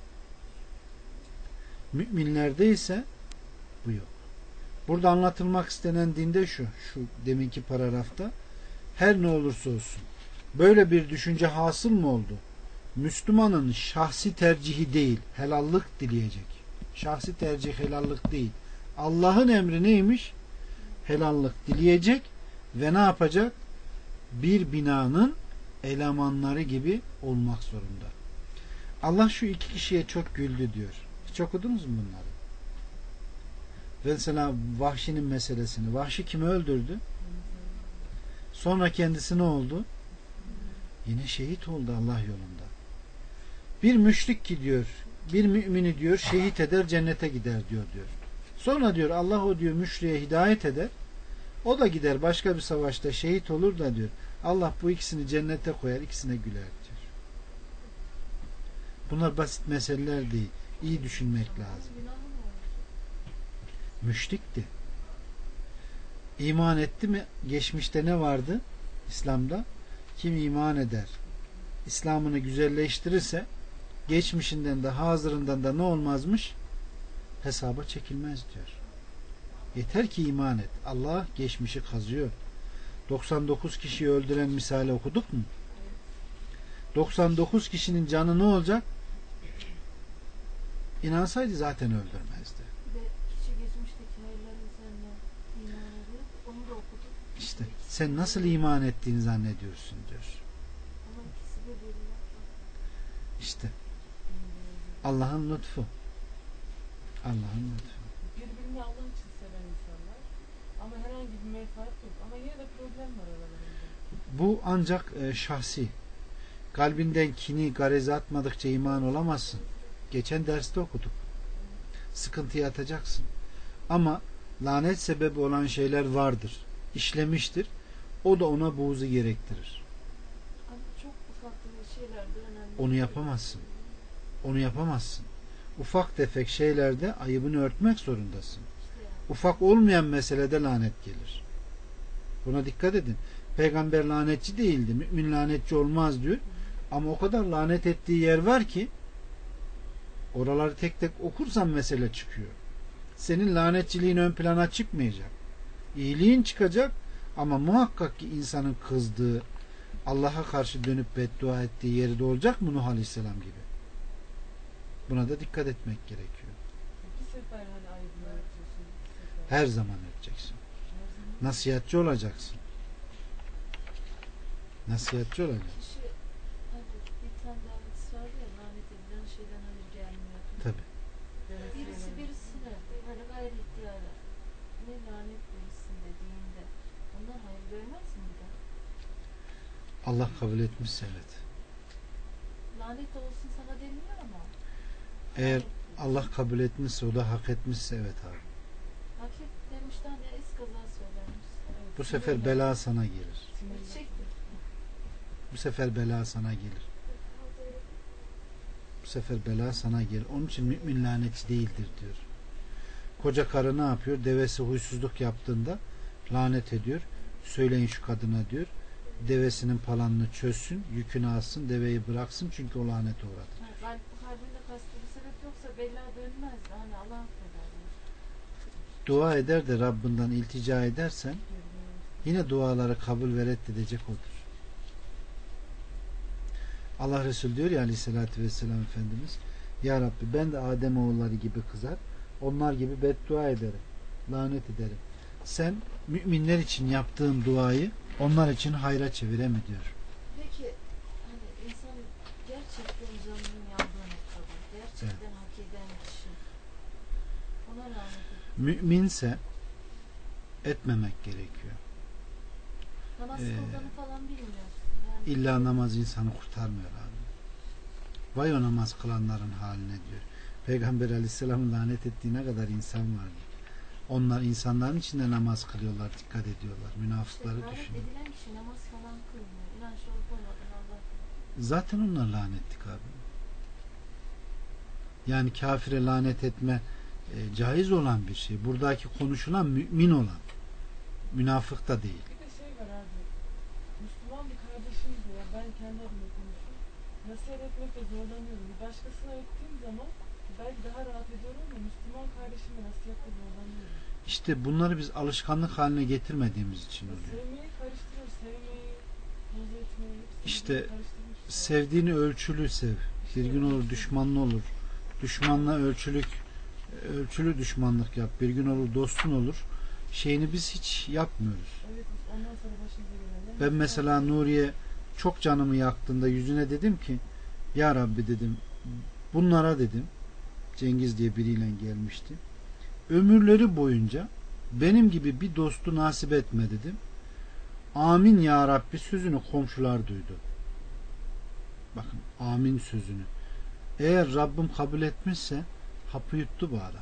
[SPEAKER 1] Müminlerde ise bu yok. Burada anlatılmak istenen dinde şu, şu deminki paragrafta, her ne olursa olsun böyle bir düşünce hasıl mı oldu? Müslümanın şahsi tercihi değil, helallik dileyecek. Şahsi tercih helallik değil. Allah'ın emri neymiş? Helallik dileyecek ve ne yapacak? Bir binanın elemanları gibi olmak zorunda. Allah şu iki kişiye çok güldü diyor. Hiç okudunuz mu bunları? Mesela Vahşi'nin meselesini. Vahşi kimi öldürdü? Sonra kendisi ne oldu? Yine şehit oldu Allah yolunda. Bir müşrik ki diyor, bir mümini diyor şehit eder, cennete gider diyor diyor. Sonra diyor Allah o diyor müşriye hidayet eder. O da gider başka bir savaşta şehit olur da diyor Allah bu ikisini cennete koyar, ikisine güler diyor. Bunlar basit meseleler değil. İyi düşünmek lazım. Müşrikti. İman etti mi? Geçmişte ne vardı? İslam'da kim iman eder, İslam'ını güzelleştirirse geçmişinden de hazırından da ne olmazmış? Hesaba çekilmez diyor. Yeter ki iman et. Allah geçmişi kazıyor. doksan dokuz kişiyi öldüren misali okuduk mu? doksan dokuz kişinin canı ne olacak? İnansaydı zaten öldürmezdi. İşte sen nasıl iman ettiğini zannediyorsun diyor. İşte Allah'ın lütfu. Allah'ın lütfu.
[SPEAKER 3] Birbirini Allah için seven insanlar ama herhangi bir menfaat yok. Ama yine de problem var aralarında.
[SPEAKER 1] Bu ancak e, şahsi. Kalbinden kini, garezi atmadıkça iman olamazsın. Geçen derste okuduk. Sıkıntıya atacaksın. Ama lanet sebebi olan şeyler vardır. İşlemiştir. o da ona buğzu gerektirir.
[SPEAKER 2] Ama çok ufak şeylerde önemli.
[SPEAKER 1] Onu yapamazsın. Onu yapamazsın. Ufak tefek şeylerde ayıbını örtmek zorundasın.
[SPEAKER 2] İşte yani.
[SPEAKER 1] Ufak olmayan meselede lanet gelir. Buna dikkat edin. Peygamber lanetçi değildi. Mümin lanetçi olmaz diyor. Ama o kadar lanet ettiği yer var ki oraları tek tek okursan mesele çıkıyor. Senin lanetçiliğin ön plana çıkmayacak. İyiliğin çıkacak ama muhakkak ki insanın kızdığı, Allah'a karşı dönüp beddua ettiği yeri de olacak mı Nuh Aleyhisselam gibi? Buna da dikkat etmek gerekiyor.
[SPEAKER 3] Bir sefer hani ayıbını örtüyorsun. bir sefer.
[SPEAKER 1] Her zaman edeceksin.
[SPEAKER 3] Her zaman.
[SPEAKER 1] Nasihatçi olacaksın. Nasihatçi olacaksın.
[SPEAKER 2] Kişi hani bir tane daha hadis vardı ya, lanet edilen şeyden hayır gelmiyor.
[SPEAKER 1] Tabii.
[SPEAKER 3] Evet,
[SPEAKER 2] Birisi
[SPEAKER 3] evet.
[SPEAKER 2] birisine hani gayri ihtiyara ne lanet verirsin dediğinde ondan hayır görmez mi bir daha?
[SPEAKER 1] Allah kabul etmişse evet.
[SPEAKER 2] Lanet olsun sana deniliyor ama
[SPEAKER 1] Eğer Allah kabul etmişse, o da hak etmişse evet abi.
[SPEAKER 2] hak et demişten ya eskaza söylenmiş.
[SPEAKER 3] Evet,
[SPEAKER 1] Bu sefer
[SPEAKER 3] sinirli.
[SPEAKER 1] bela sana gelir.
[SPEAKER 3] Sinirli.
[SPEAKER 2] Çekti.
[SPEAKER 1] Bu sefer bela sana gelir. Bu sefer bela sana gelir. Onun için mümin lanetçi değildir diyor. Koca karı ne yapıyor? Devesi huysuzluk yaptığında lanet ediyor. Söyleyin şu kadına diyor. Devesinin palanını çözsün, yükünü alsın, deveyi bıraksın çünkü o lanet uğradı.
[SPEAKER 2] Ha, kalp kalbinde kastı bir sebep yoksa bela dönmezdi. Hani Allah affeder.
[SPEAKER 1] Dua eder de Rabbinden iltica edersen yine duaları kabul ve reddedecek odur. Allah Resulü diyor ya Aleyhisselatü Vesselam Efendimiz, Ya Rabbi ben de Adem oğulları gibi kızar, onlar gibi beddua ederim, lanet ederim. Sen müminler için yaptığın duayı onlar için hayra çevire mi diyor.
[SPEAKER 2] Peki hani insan gerçekten canının yandığı noktada gerçekten hak eden kişi ona lanet ediyor.
[SPEAKER 1] Müminse etmemek gerekiyor.
[SPEAKER 2] Namaz
[SPEAKER 1] Ee,
[SPEAKER 2] kıldığını falan bilmiyorsun. Yani
[SPEAKER 1] İlla namaz insanı kurtarmıyor abi. Vay o namaz kılanların haline diyor. Peygamber Aleyhisselam'ın lanet ettiği ne kadar insan var. Onlar insanların içinde namaz kılıyorlar, dikkat ediyorlar. Münafıkları
[SPEAKER 2] işte lanet
[SPEAKER 1] düşünün.
[SPEAKER 2] edilen kişi namaz falan kılmıyor. İnançlı olup olmadığını Allah bilir.
[SPEAKER 1] Zaten onlar lanettik abi. Yani kafire lanet etme e, caiz olan bir şey. Buradaki konuşulan mümin olan. Münafık da değil.
[SPEAKER 3] Bir de şey var abi. Müslüman bir kardeşim diyor. Ben kendi adıma konuşuyorum. Nasihat etmekte zorlanıyorum. Bir başkasına ettiğim zaman belki daha rahat ediyorum ama Müslüman kardeşime nasihatte zorlanıyorum.
[SPEAKER 1] İşte bunları biz alışkanlık haline getirmediğimiz için oluyor.
[SPEAKER 3] Sevmeyi karıştırıyoruz. Sevmeyi, haz etmeyi. hepsini
[SPEAKER 1] İşte
[SPEAKER 3] karıştırmışız.
[SPEAKER 1] sevdiğini ölçülü sev. Bir gün olur düşmanlı olur. Düşmanla ölçülük ölçülü düşmanlık yap. Bir gün olur dostun olur. Şeyini biz hiç yapmıyoruz.
[SPEAKER 3] Evet, ondan sonra başımıza gelenler.
[SPEAKER 1] Ben mesela Nuriye çok canımı yaktığında yüzüne dedim ki Ya Rabbi dedim bunlara dedim Cengiz diye biriyle gelmişti. Ömürleri boyunca benim gibi bir dostu nasip etme dedim. Amin ya Rabbi sözünü komşular duydu. Bakın amin sözünü. Eğer Rabbim kabul etmişse hapı yuttu bu adam.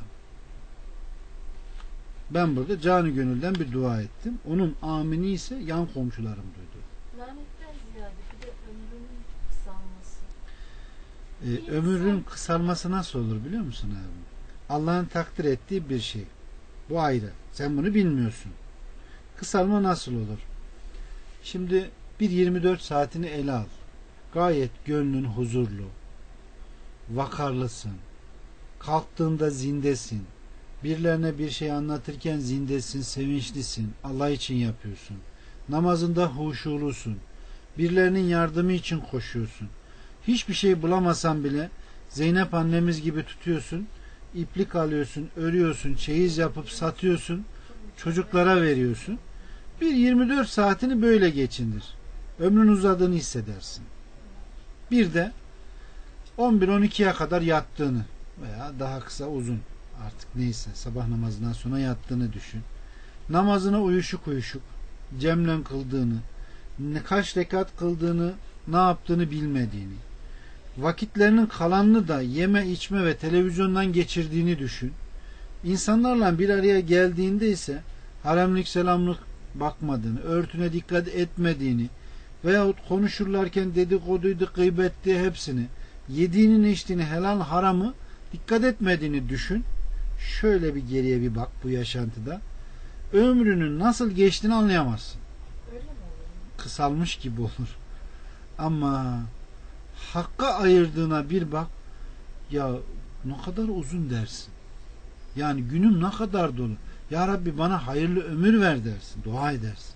[SPEAKER 1] Ben burada canı gönülden bir dua ettim. Onun amini ise yan komşularım duydu.
[SPEAKER 2] Lanetten ziyade bir de ömrünün kısalması.
[SPEAKER 1] Ee,
[SPEAKER 2] Bir
[SPEAKER 1] ömrün
[SPEAKER 2] insan-
[SPEAKER 1] kısalması nasıl olur biliyor musun abi? Allah'ın takdir ettiği bir şey. Bu ayrı. Sen bunu bilmiyorsun. Kısalma nasıl olur? Şimdi bir yirmi dört saatini ele al. Gayet gönlün huzurlu. Vakarlısın. Kalktığında zindesin. Birilerine bir şey anlatırken zindesin, sevinçlisin. Allah için yapıyorsun. Namazında huşulusun. Birilerinin yardımı için koşuyorsun. Hiçbir şey bulamasan bile Zeynep annemiz gibi tutuyorsun. İplik alıyorsun, örüyorsun, çeyiz yapıp satıyorsun. Çocuklara veriyorsun. Bir yirmi dört saatini böyle geçindir. Ömrün uzadığını hissedersin. Bir de on bir on ikiye kadar yattığını veya daha kısa uzun artık neyse sabah namazından sonra yattığını düşün. Namazına uyuşuk uyuşuk cemlen kıldığını, ne kaç rekat kıldığını, ne yaptığını bilmediğini, vakitlerinin kalanını da yeme içme ve televizyondan geçirdiğini düşün. İnsanlarla bir araya geldiğinde ise haremlik selamlık bakmadığını, örtüne dikkat etmediğini veyahut konuşurlarken dedikoduydu, gıybetti hepsini, yediğinin içtiğini, helal haramı dikkat etmediğini düşün. Şöyle bir geriye bir bak bu yaşantıda. Ömrünün nasıl geçtiğini anlayamazsın.
[SPEAKER 2] Öyle mi olur?
[SPEAKER 1] Kısalmış gibi olur. Ama hakka ayırdığına bir bak, ya ne kadar uzun dersin. Yani günüm ne kadar dolu. Ya Rabbi bana hayırlı ömür ver dersin. Dua edersin.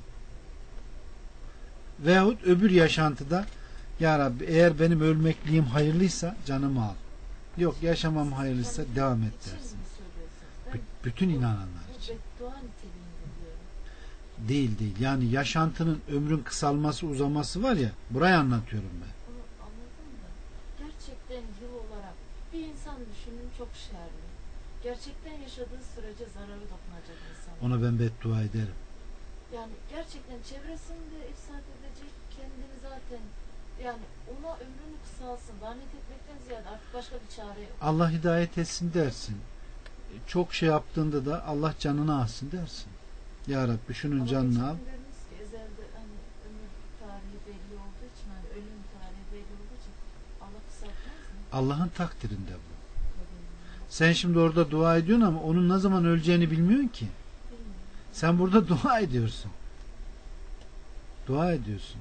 [SPEAKER 1] Veyahut öbür yaşantıda, ya Rabbi eğer benim ölmekliğim hayırlıysa canımı al. Yok yaşamam hayırlıysa
[SPEAKER 2] Yani
[SPEAKER 1] devam et
[SPEAKER 2] için
[SPEAKER 1] dersin.
[SPEAKER 2] mi söylüyorsunuz? Ben
[SPEAKER 1] B- bütün inananlar
[SPEAKER 2] bu
[SPEAKER 1] için.
[SPEAKER 2] beddua niteliğinde diyorum.
[SPEAKER 1] Değil değil. Yani yaşantının, ömrün kısalması, uzaması var ya, burayı anlatıyorum ben.
[SPEAKER 2] Onu anladım da gerçekten yıl olarak bir insan düşünün çok şerli. Gerçekten yaşadığı sürece zararı dokunacak insan.
[SPEAKER 1] Ona ben beddua ederim.
[SPEAKER 2] Yani gerçekten çevresini de ifsad edecek, kendini zaten, yani ona ömrünü kısalsın, lanet etmekten ziyade artık başka bir çare yok.
[SPEAKER 1] Allah hidayet etsin dersin. Çok şey yaptığında da Allah canını alsın dersin. Ya Rabbi şunun
[SPEAKER 2] Ama
[SPEAKER 1] canını al.
[SPEAKER 2] geçen dediniz ki ezelde hani ömür tarihi belli olduğu için, hani ölüm tarihi belli olduğu için Allah kısaltmaz mı?
[SPEAKER 1] Allah'ın takdirinde bu.
[SPEAKER 2] Tabii.
[SPEAKER 1] Sen şimdi orada dua ediyorsun ama onun ne zaman öleceğini bilmiyorsun ki.
[SPEAKER 2] Bilmiyorum.
[SPEAKER 1] Sen burada dua ediyorsun. Dua ediyorsun.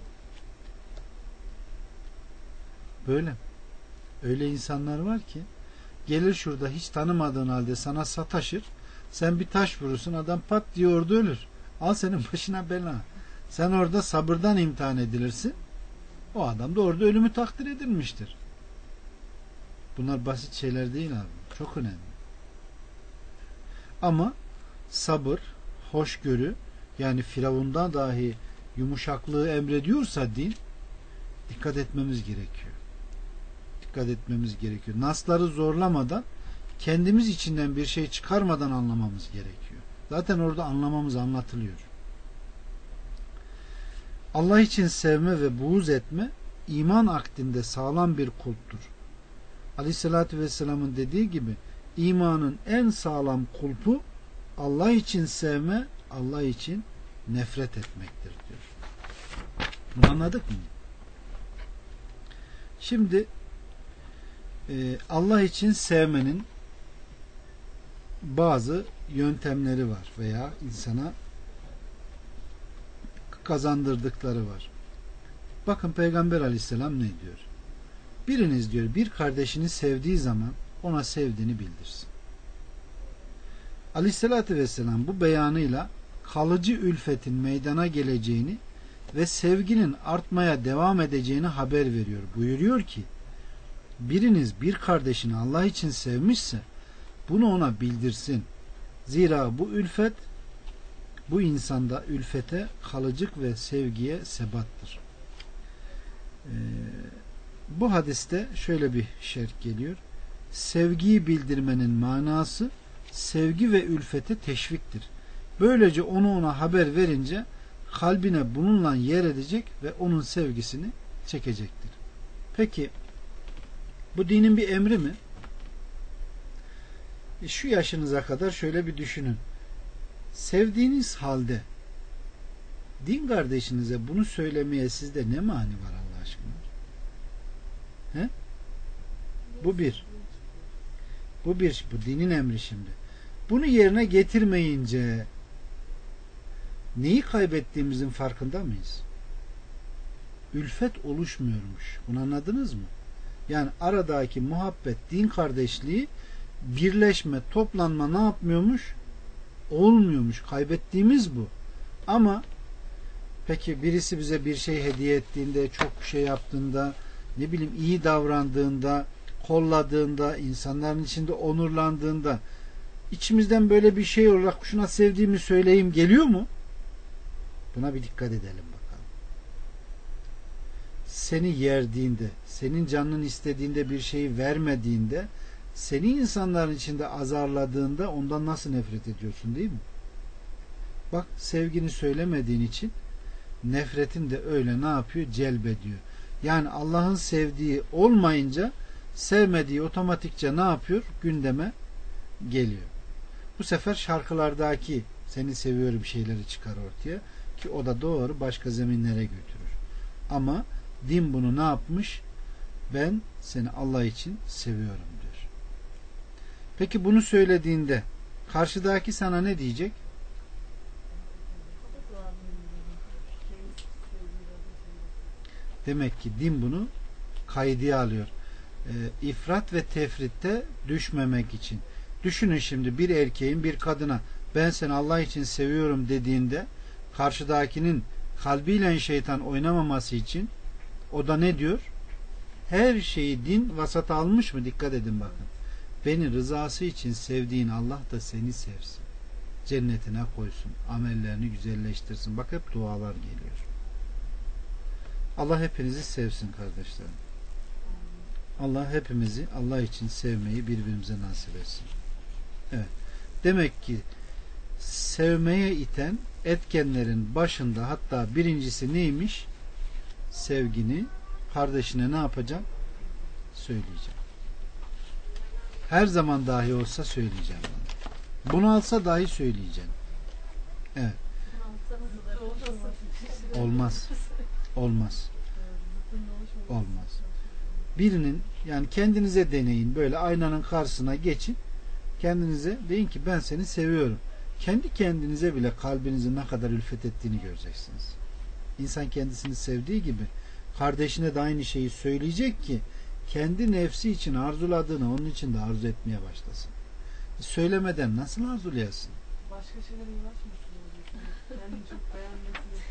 [SPEAKER 1] Böyle. Öyle insanlar var ki gelir şurada hiç tanımadığın halde sana sataşır. Sen bir taş vurursun, adam pat diye orada ölür. Al senin başına bela. Sen orada sabırdan imtihan edilirsin. O adam da orada ölümü takdir edilmiştir. Bunlar basit şeyler değil abi. Çok önemli. Ama sabır, hoşgörü, yani Firavun'dan dahi yumuşaklığı emrediyorsa din, dikkat etmemiz gerekiyor. Dikkat etmemiz gerekiyor. Nasları zorlamadan, kendimiz içinden bir şey çıkarmadan anlamamız gerekiyor. Zaten orada anlamamız anlatılıyor. Allah için sevme ve buğz etme iman akdinde sağlam bir kulptur. Aleyhissalatü vesselamın dediği gibi imanın en sağlam kulpu Allah için sevme, Allah için nefret etmektir diyor. Bunu anladık mı? Şimdi Allah için sevmenin bazı yöntemleri var veya insana kazandırdıkları var. Bakın Peygamber Aleyhisselam ne diyor? Biriniz diyor bir kardeşini sevdiği zaman ona sevdiğini bildirsin. Aleyhissalatü vesselam bu beyanıyla kalıcı ülfetin meydana geleceğini ve sevginin artmaya devam edeceğini haber veriyor. Buyuruyor ki biriniz bir kardeşini Allah için sevmişse bunu ona bildirsin. Zira bu ülfet bu insanda ülfete, kalıcık ve sevgiye sebattır. Ee, bu hadiste şöyle bir şerh geliyor. Sevgiyi bildirmenin manası sevgi ve ülfete teşviktir. Böylece onu ona haber verince kalbine bununla yer edecek ve onun sevgisini çekecektir. Peki bu dinin bir emri mi? E şu yaşınıza kadar şöyle bir düşünün. Sevdiğiniz halde din kardeşinize bunu söylemeye sizde ne mani var Allah aşkına? He? Bu bir. Bu bir. Bu dinin emri şimdi. Bunu yerine getirmeyince neyi kaybettiğimizin farkında mıyız? Ülfet oluşmuyormuş. Bunu anladınız mı? Yani aradaki muhabbet, din kardeşliği, birleşme, toplanma ne yapmıyormuş? Olmuyormuş. Kaybettiğimiz bu. Ama peki birisi bize bir şey hediye ettiğinde, çok şey yaptığında, ne bileyim iyi davrandığında, kolladığında, insanların içinde onurlandığında içimizden böyle bir şey olarak şuna sevdiğimi söyleyeyim geliyor mu? Buna bir dikkat edelim bakalım. Seni yerdiğinde, senin canının istediğinde bir şeyi vermediğinde, seni insanların içinde azarladığında ondan nasıl nefret ediyorsun değil mi? Bak sevgini söylemediğin için nefretin de öyle ne yapıyor? Celbediyor. Yani Allah'ın sevdiği olmayınca sevmediği otomatikçe ne yapıyor? Gündeme geliyor. Bu sefer şarkılardaki seni seviyorum şeyleri çıkar ortaya. ki o da doğru başka zeminlere götürür. Ama din bunu ne yapmış? Ben seni Allah için seviyorum diyor. Peki bunu söylediğinde karşıdaki sana ne diyecek? Demek ki din bunu kaydıya alıyor. E, ifrat ve tefritte düşmemek için. Düşünün şimdi bir erkeğin bir kadına ben seni Allah için seviyorum dediğinde karşıdakinin kalbiyle şeytan oynamaması için o da ne diyor? Her şeyi din vasata almış mı? Dikkat edin bakın. Beni rızası için sevdiğin Allah da seni sevsin. Cennetine koysun. Amellerini güzelleştirsin. Bak hep dualar geliyor. Allah hepinizi sevsin kardeşlerim. Allah hepimizi Allah için sevmeyi birbirimize nasip etsin. Evet. Demek ki sevmeye iten etkenlerin başında hatta birincisi neymiş? Sevgini kardeşine ne yapacağım? Söyleyeceğim. Her zaman dahi olsa söyleyeceğim. Bunu alsa dahi söyleyeceğim. Evet. Olmaz. Olmaz. Olmaz. Birinin yani kendinize deneyin. Böyle aynanın karşısına geçin. Kendinize deyin ki ben seni seviyorum. Kendi kendinize bile kalbinizin ne kadar ülfet ettiğini göreceksiniz. İnsan kendisini sevdiği gibi kardeşine de aynı şeyi söyleyecek ki kendi nefsi için arzuladığını onun için de arzu etmeye başlasın. Söylemeden nasıl arzulayasın?
[SPEAKER 3] Başka şeylere uğraşmasın. Kendini çok beğenmesine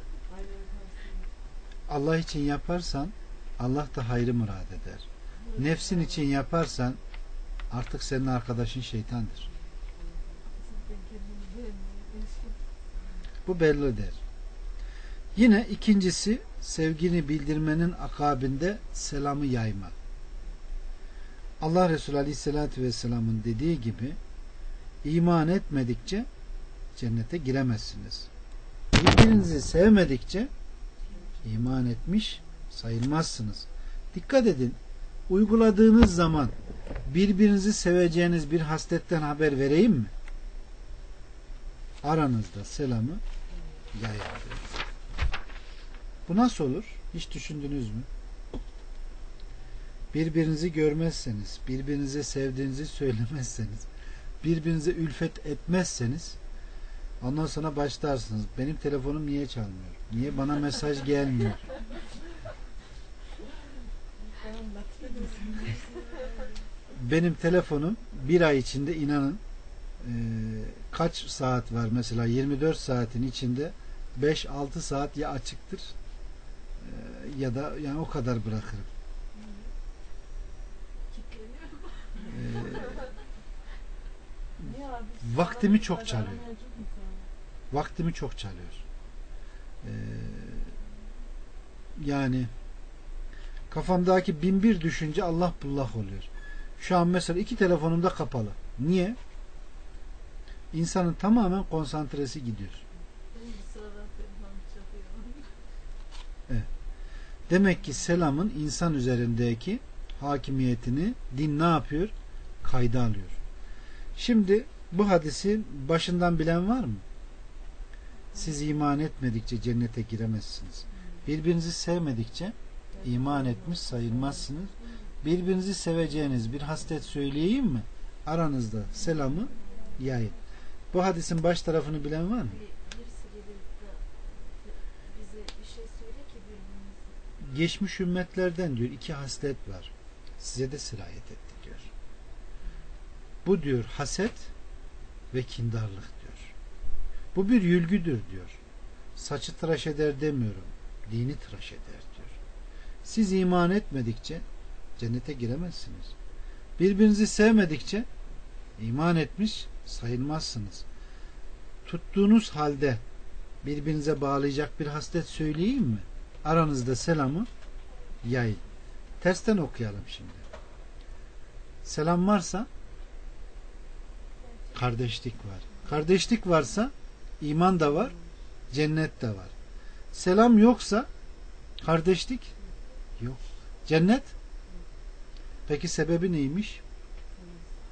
[SPEAKER 1] Allah için yaparsan Allah da hayrı murad eder. Nefsin için yaparsan artık senin arkadaşın şeytandır. Bu bellidir. Yine ikincisi sevgini bildirmenin akabinde selamı yayma. Allah Resulü Aleyhisselatü Vesselam'ın dediği gibi iman etmedikçe cennete giremezsiniz. Birbirinizi sevmedikçe iman etmiş sayılmazsınız. Dikkat edin. Uyguladığınız zaman birbirinizi seveceğiniz bir hasletten haber vereyim mi? Aranızda selamı yayın. Bu nasıl olur? Hiç düşündünüz mü? Birbirinizi görmezseniz, birbirinize sevdiğinizi söylemezseniz, birbirinize ülfet etmezseniz ondan sonra başlarsınız. Benim telefonum niye çalmıyor? Niye bana mesaj gelmiyor? Benim telefonum bir ay içinde inanın e, kaç saat var mesela yirmi dört saatin içinde beş altı saat ya açıktır e, ya da yani o kadar bırakırım. E, vaktimi çok çalıyor. Vaktimi çok çalıyor. E, yani kafamdaki bin bir düşünce Allah bullah oluyor. Şu an mesela iki telefonum da kapalı. Niye? İnsanın tamamen konsantresi gidiyor. Evet. Demek ki selamın insan üzerindeki hakimiyetini din ne yapıyor? Kayda alıyor. Şimdi bu hadisi başından bilen var mı? Siz iman etmedikçe cennete giremezsiniz. Birbirinizi sevmedikçe iman etmiş sayılmazsınız. Birbirinizi seveceğiniz bir haslet söyleyeyim mi? Aranızda selamı yayın. Bu hadisin baş tarafını bilen var mı? Geçmiş ümmetlerden diyor iki haslet var. Size de sirayet etti diyor. Bu diyor haset ve kindarlık diyor. Bu bir yülgüdür diyor. Saçı tıraş eder demiyorum. Dini tıraş eder diyor. Siz iman etmedikçe cennete giremezsiniz. Birbirinizi sevmedikçe iman etmiş sayılmazsınız. Tuttuğunuz halde birbirinize bağlayacak bir haslet söyleyeyim mi? Aranızda selamı yayın. Tersten okuyalım şimdi. Selam varsa kardeşlik var. Kardeşlik varsa iman da var, cennet de var. Selam yoksa kardeşlik yok. Cennet? Peki sebebi neymiş?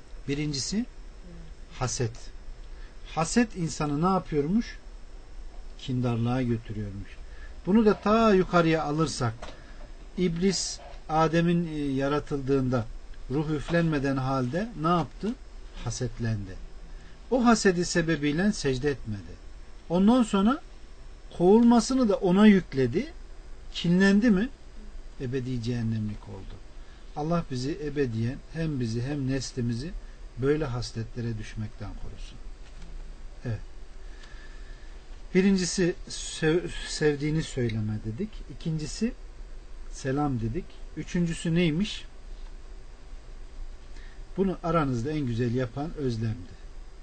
[SPEAKER 1] Birincisi haset. Haset insanı ne yapıyormuş? kindarlığa götürüyormuş. Bunu da ta yukarıya alırsak, İblis Adem'in yaratıldığında ruh üflenmeden halde ne yaptı? Hasetlendi. O hasedi sebebiyle secde etmedi. Ondan sonra kovulmasını da ona yükledi. Kinlendi mi? Ebedi cehennemlik oldu. Allah bizi ebediyen hem bizi hem neslimizi böyle hasletlere düşmekten korusun. Evet. Birincisi sevdiğini söyleme dedik. İkincisi selam dedik. Üçüncüsü neymiş? Bunu aranızda en güzel yapan özlemdi.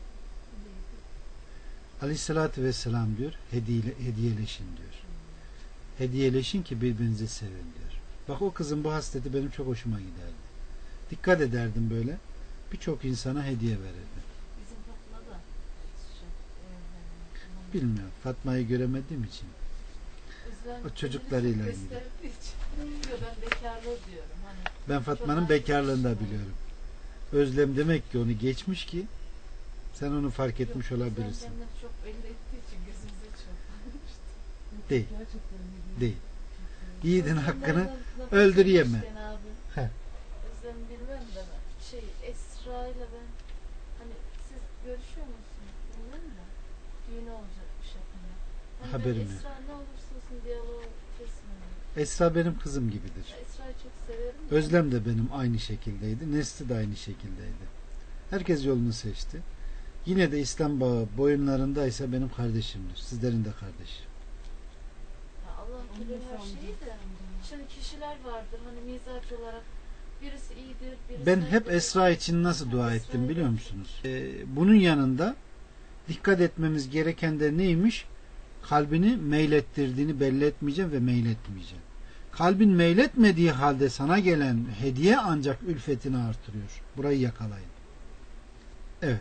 [SPEAKER 1] Aleyhissalatü vesselam diyor, hediye, hediyeleşin diyor. Hediyeleşin ki birbirinizi sevin diyor. Bak o kızın bu hasleti benim çok hoşuma giderdi. Dikkat ederdim böyle. Birçok insana hediye verirdim.
[SPEAKER 2] Bizim Fatma da şey,
[SPEAKER 1] bilmiyorum. Fatma'yı göremediğim için.
[SPEAKER 2] Özlem
[SPEAKER 1] O çocuklarıyla ilgili.
[SPEAKER 2] gösterdiği için. Yok, ben bekarlığı diyorum. Hani
[SPEAKER 1] Ben Fatma'nın bekarlığını da biliyorum. Özlem demek ki onu geçmiş ki sen onu fark etmiş
[SPEAKER 2] Yok,
[SPEAKER 1] olabilirsin.
[SPEAKER 2] Özlem kendini çok belli ettiği için gözümüze çok
[SPEAKER 1] Değil.
[SPEAKER 3] Gerçekten iyi.
[SPEAKER 1] Değil. Yiğidin hakkını
[SPEAKER 2] Özlem'den
[SPEAKER 1] öldür yeme.
[SPEAKER 2] demişken abi,
[SPEAKER 1] Heh.
[SPEAKER 2] Özlem bilmem de ben şey Esra ile ben hani siz görüşüyor musunuz bilmem de düğünü olacakmış yakında. Hani
[SPEAKER 1] Haberim
[SPEAKER 2] ben
[SPEAKER 1] yok.
[SPEAKER 2] Esra ne olursa olsun diyaloğu kesmiyorum.
[SPEAKER 1] Esra benim kızım gibidir.
[SPEAKER 2] Esra'yı çok severim. de.
[SPEAKER 1] Özlem de benim aynı şekildeydi. Nesli de aynı şekildeydi. Herkes yolunu seçti. Yine de İslam bağı boyunlarındaysa benim kardeşimdir. Sizlerin de kardeşi.
[SPEAKER 2] Ya Allah bilir her şeyi de. Şimdi kişiler vardır hani mizaç olarak birisi iyidir, birisi
[SPEAKER 1] Ben hep
[SPEAKER 2] kötüdür.
[SPEAKER 1] Esra için nasıl dua ettim biliyor musunuz? Ee, bunun yanında dikkat etmemiz gereken de neymiş? Kalbini meylettirdiğini belli etmeyeceğim ve meyletmeyeceğim. Kalbin meyletmediği halde sana gelen hediye ancak ülfetini artırıyor. Burayı yakalayın. Evet.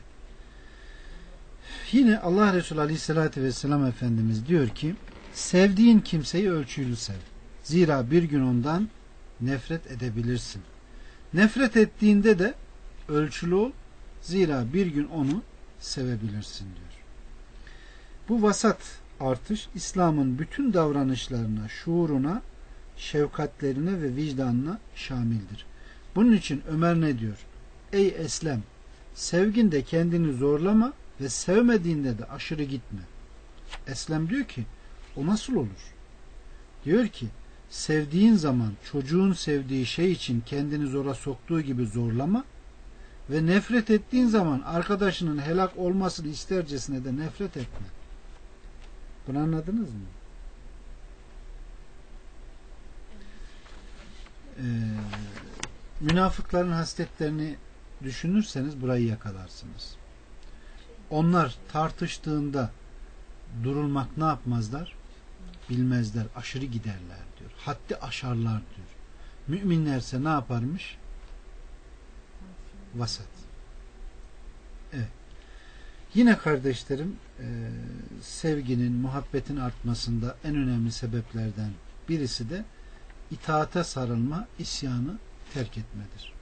[SPEAKER 1] Yine Allah Resulü Aleyhisselatü Vesselam Efendimiz diyor ki sevdiğin kimseyi ölçülü sev. Zira bir gün ondan nefret edebilirsin. Nefret ettiğinde de ölçülü ol. Zira bir gün onu sevebilirsin diyor. Bu vasat artış İslam'ın bütün davranışlarına, şuuruna, şefkatlerine ve vicdanına şamildir. Bunun için Ömer ne diyor? Ey Eslem, sevginde kendini zorlama ve sevmediğinde de aşırı gitme. Eslem diyor ki, o nasıl olur? Diyor ki, sevdiğin zaman çocuğun sevdiği şey için kendini zora soktuğu gibi zorlama ve nefret ettiğin zaman arkadaşının helak olmasını istercesine de nefret etme. Bunu anladınız mı? Ee, münafıkların hasletlerini düşünürseniz burayı yakalarsınız. Onlar tartıştığında durulmak ne yapmazlar? Bilmezler. Aşırı giderler diyor. Haddi aşarlar diyor. Müminlerse ne yaparmış? Vasat. Evet. Yine kardeşlerim e, sevginin, muhabbetin artmasında en önemli sebeplerden birisi de itaate sarılma, isyanı terk etmedir.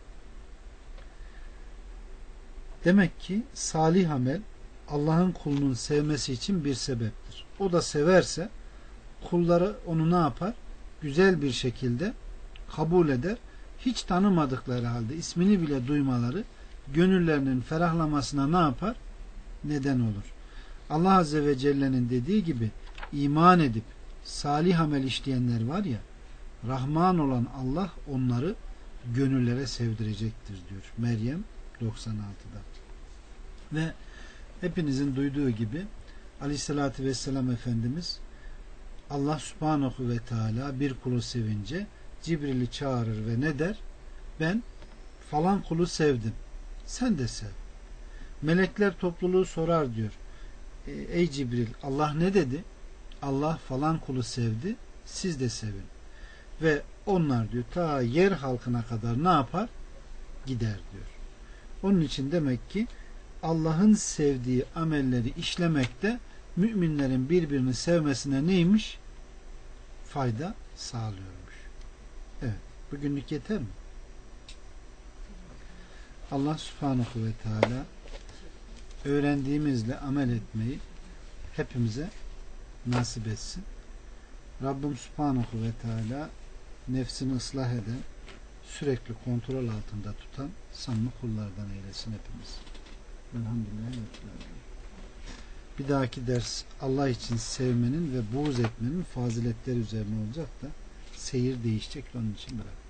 [SPEAKER 1] Demek ki salih amel Allah'ın kulunun sevmesi için bir sebeptir. O da severse kulları onu ne yapar? Güzel bir şekilde kabul eder. Hiç tanımadıkları halde ismini bile duymaları gönüllerinin ferahlamasına ne yapar? Neden olur. Allah Azze ve Celle'nin dediği gibi iman edip salih amel işleyenler var ya, Rahman olan Allah onları gönüllere sevdirecektir diyor. Meryem doksan altıda. Ve hepinizin duyduğu gibi Aleyhisselatü Vesselam Efendimiz Allah Subhanahu ve Teala bir kulu sevince Cibril'i çağırır ve ne der? Ben falan kulu sevdim. Sen de sev. Melekler topluluğu sorar diyor. Ey Cibril, Allah ne dedi? Allah falan kulu sevdi. Siz de sevin. Ve onlar diyor ta yer halkına kadar ne yapar? Gider diyor. Onun için demek ki Allah'ın sevdiği amelleri işlemekte müminlerin birbirini sevmesine neymiş? Fayda sağlıyormuş. Evet. Bugünlük yeter mi? Allah Subhanahu ve Teala öğrendiğimizle amel etmeyi hepimize nasip etsin. Rabbim Subhanahu ve Teala nefsini ıslah eden, sürekli kontrol altında tutan samimi kullardan eylesin hepimiz. Elhamdülillah. Bir dahaki ders Allah için sevmenin ve buğz etmenin faziletleri üzerine olacak da seyir değişecek, onun için bırak.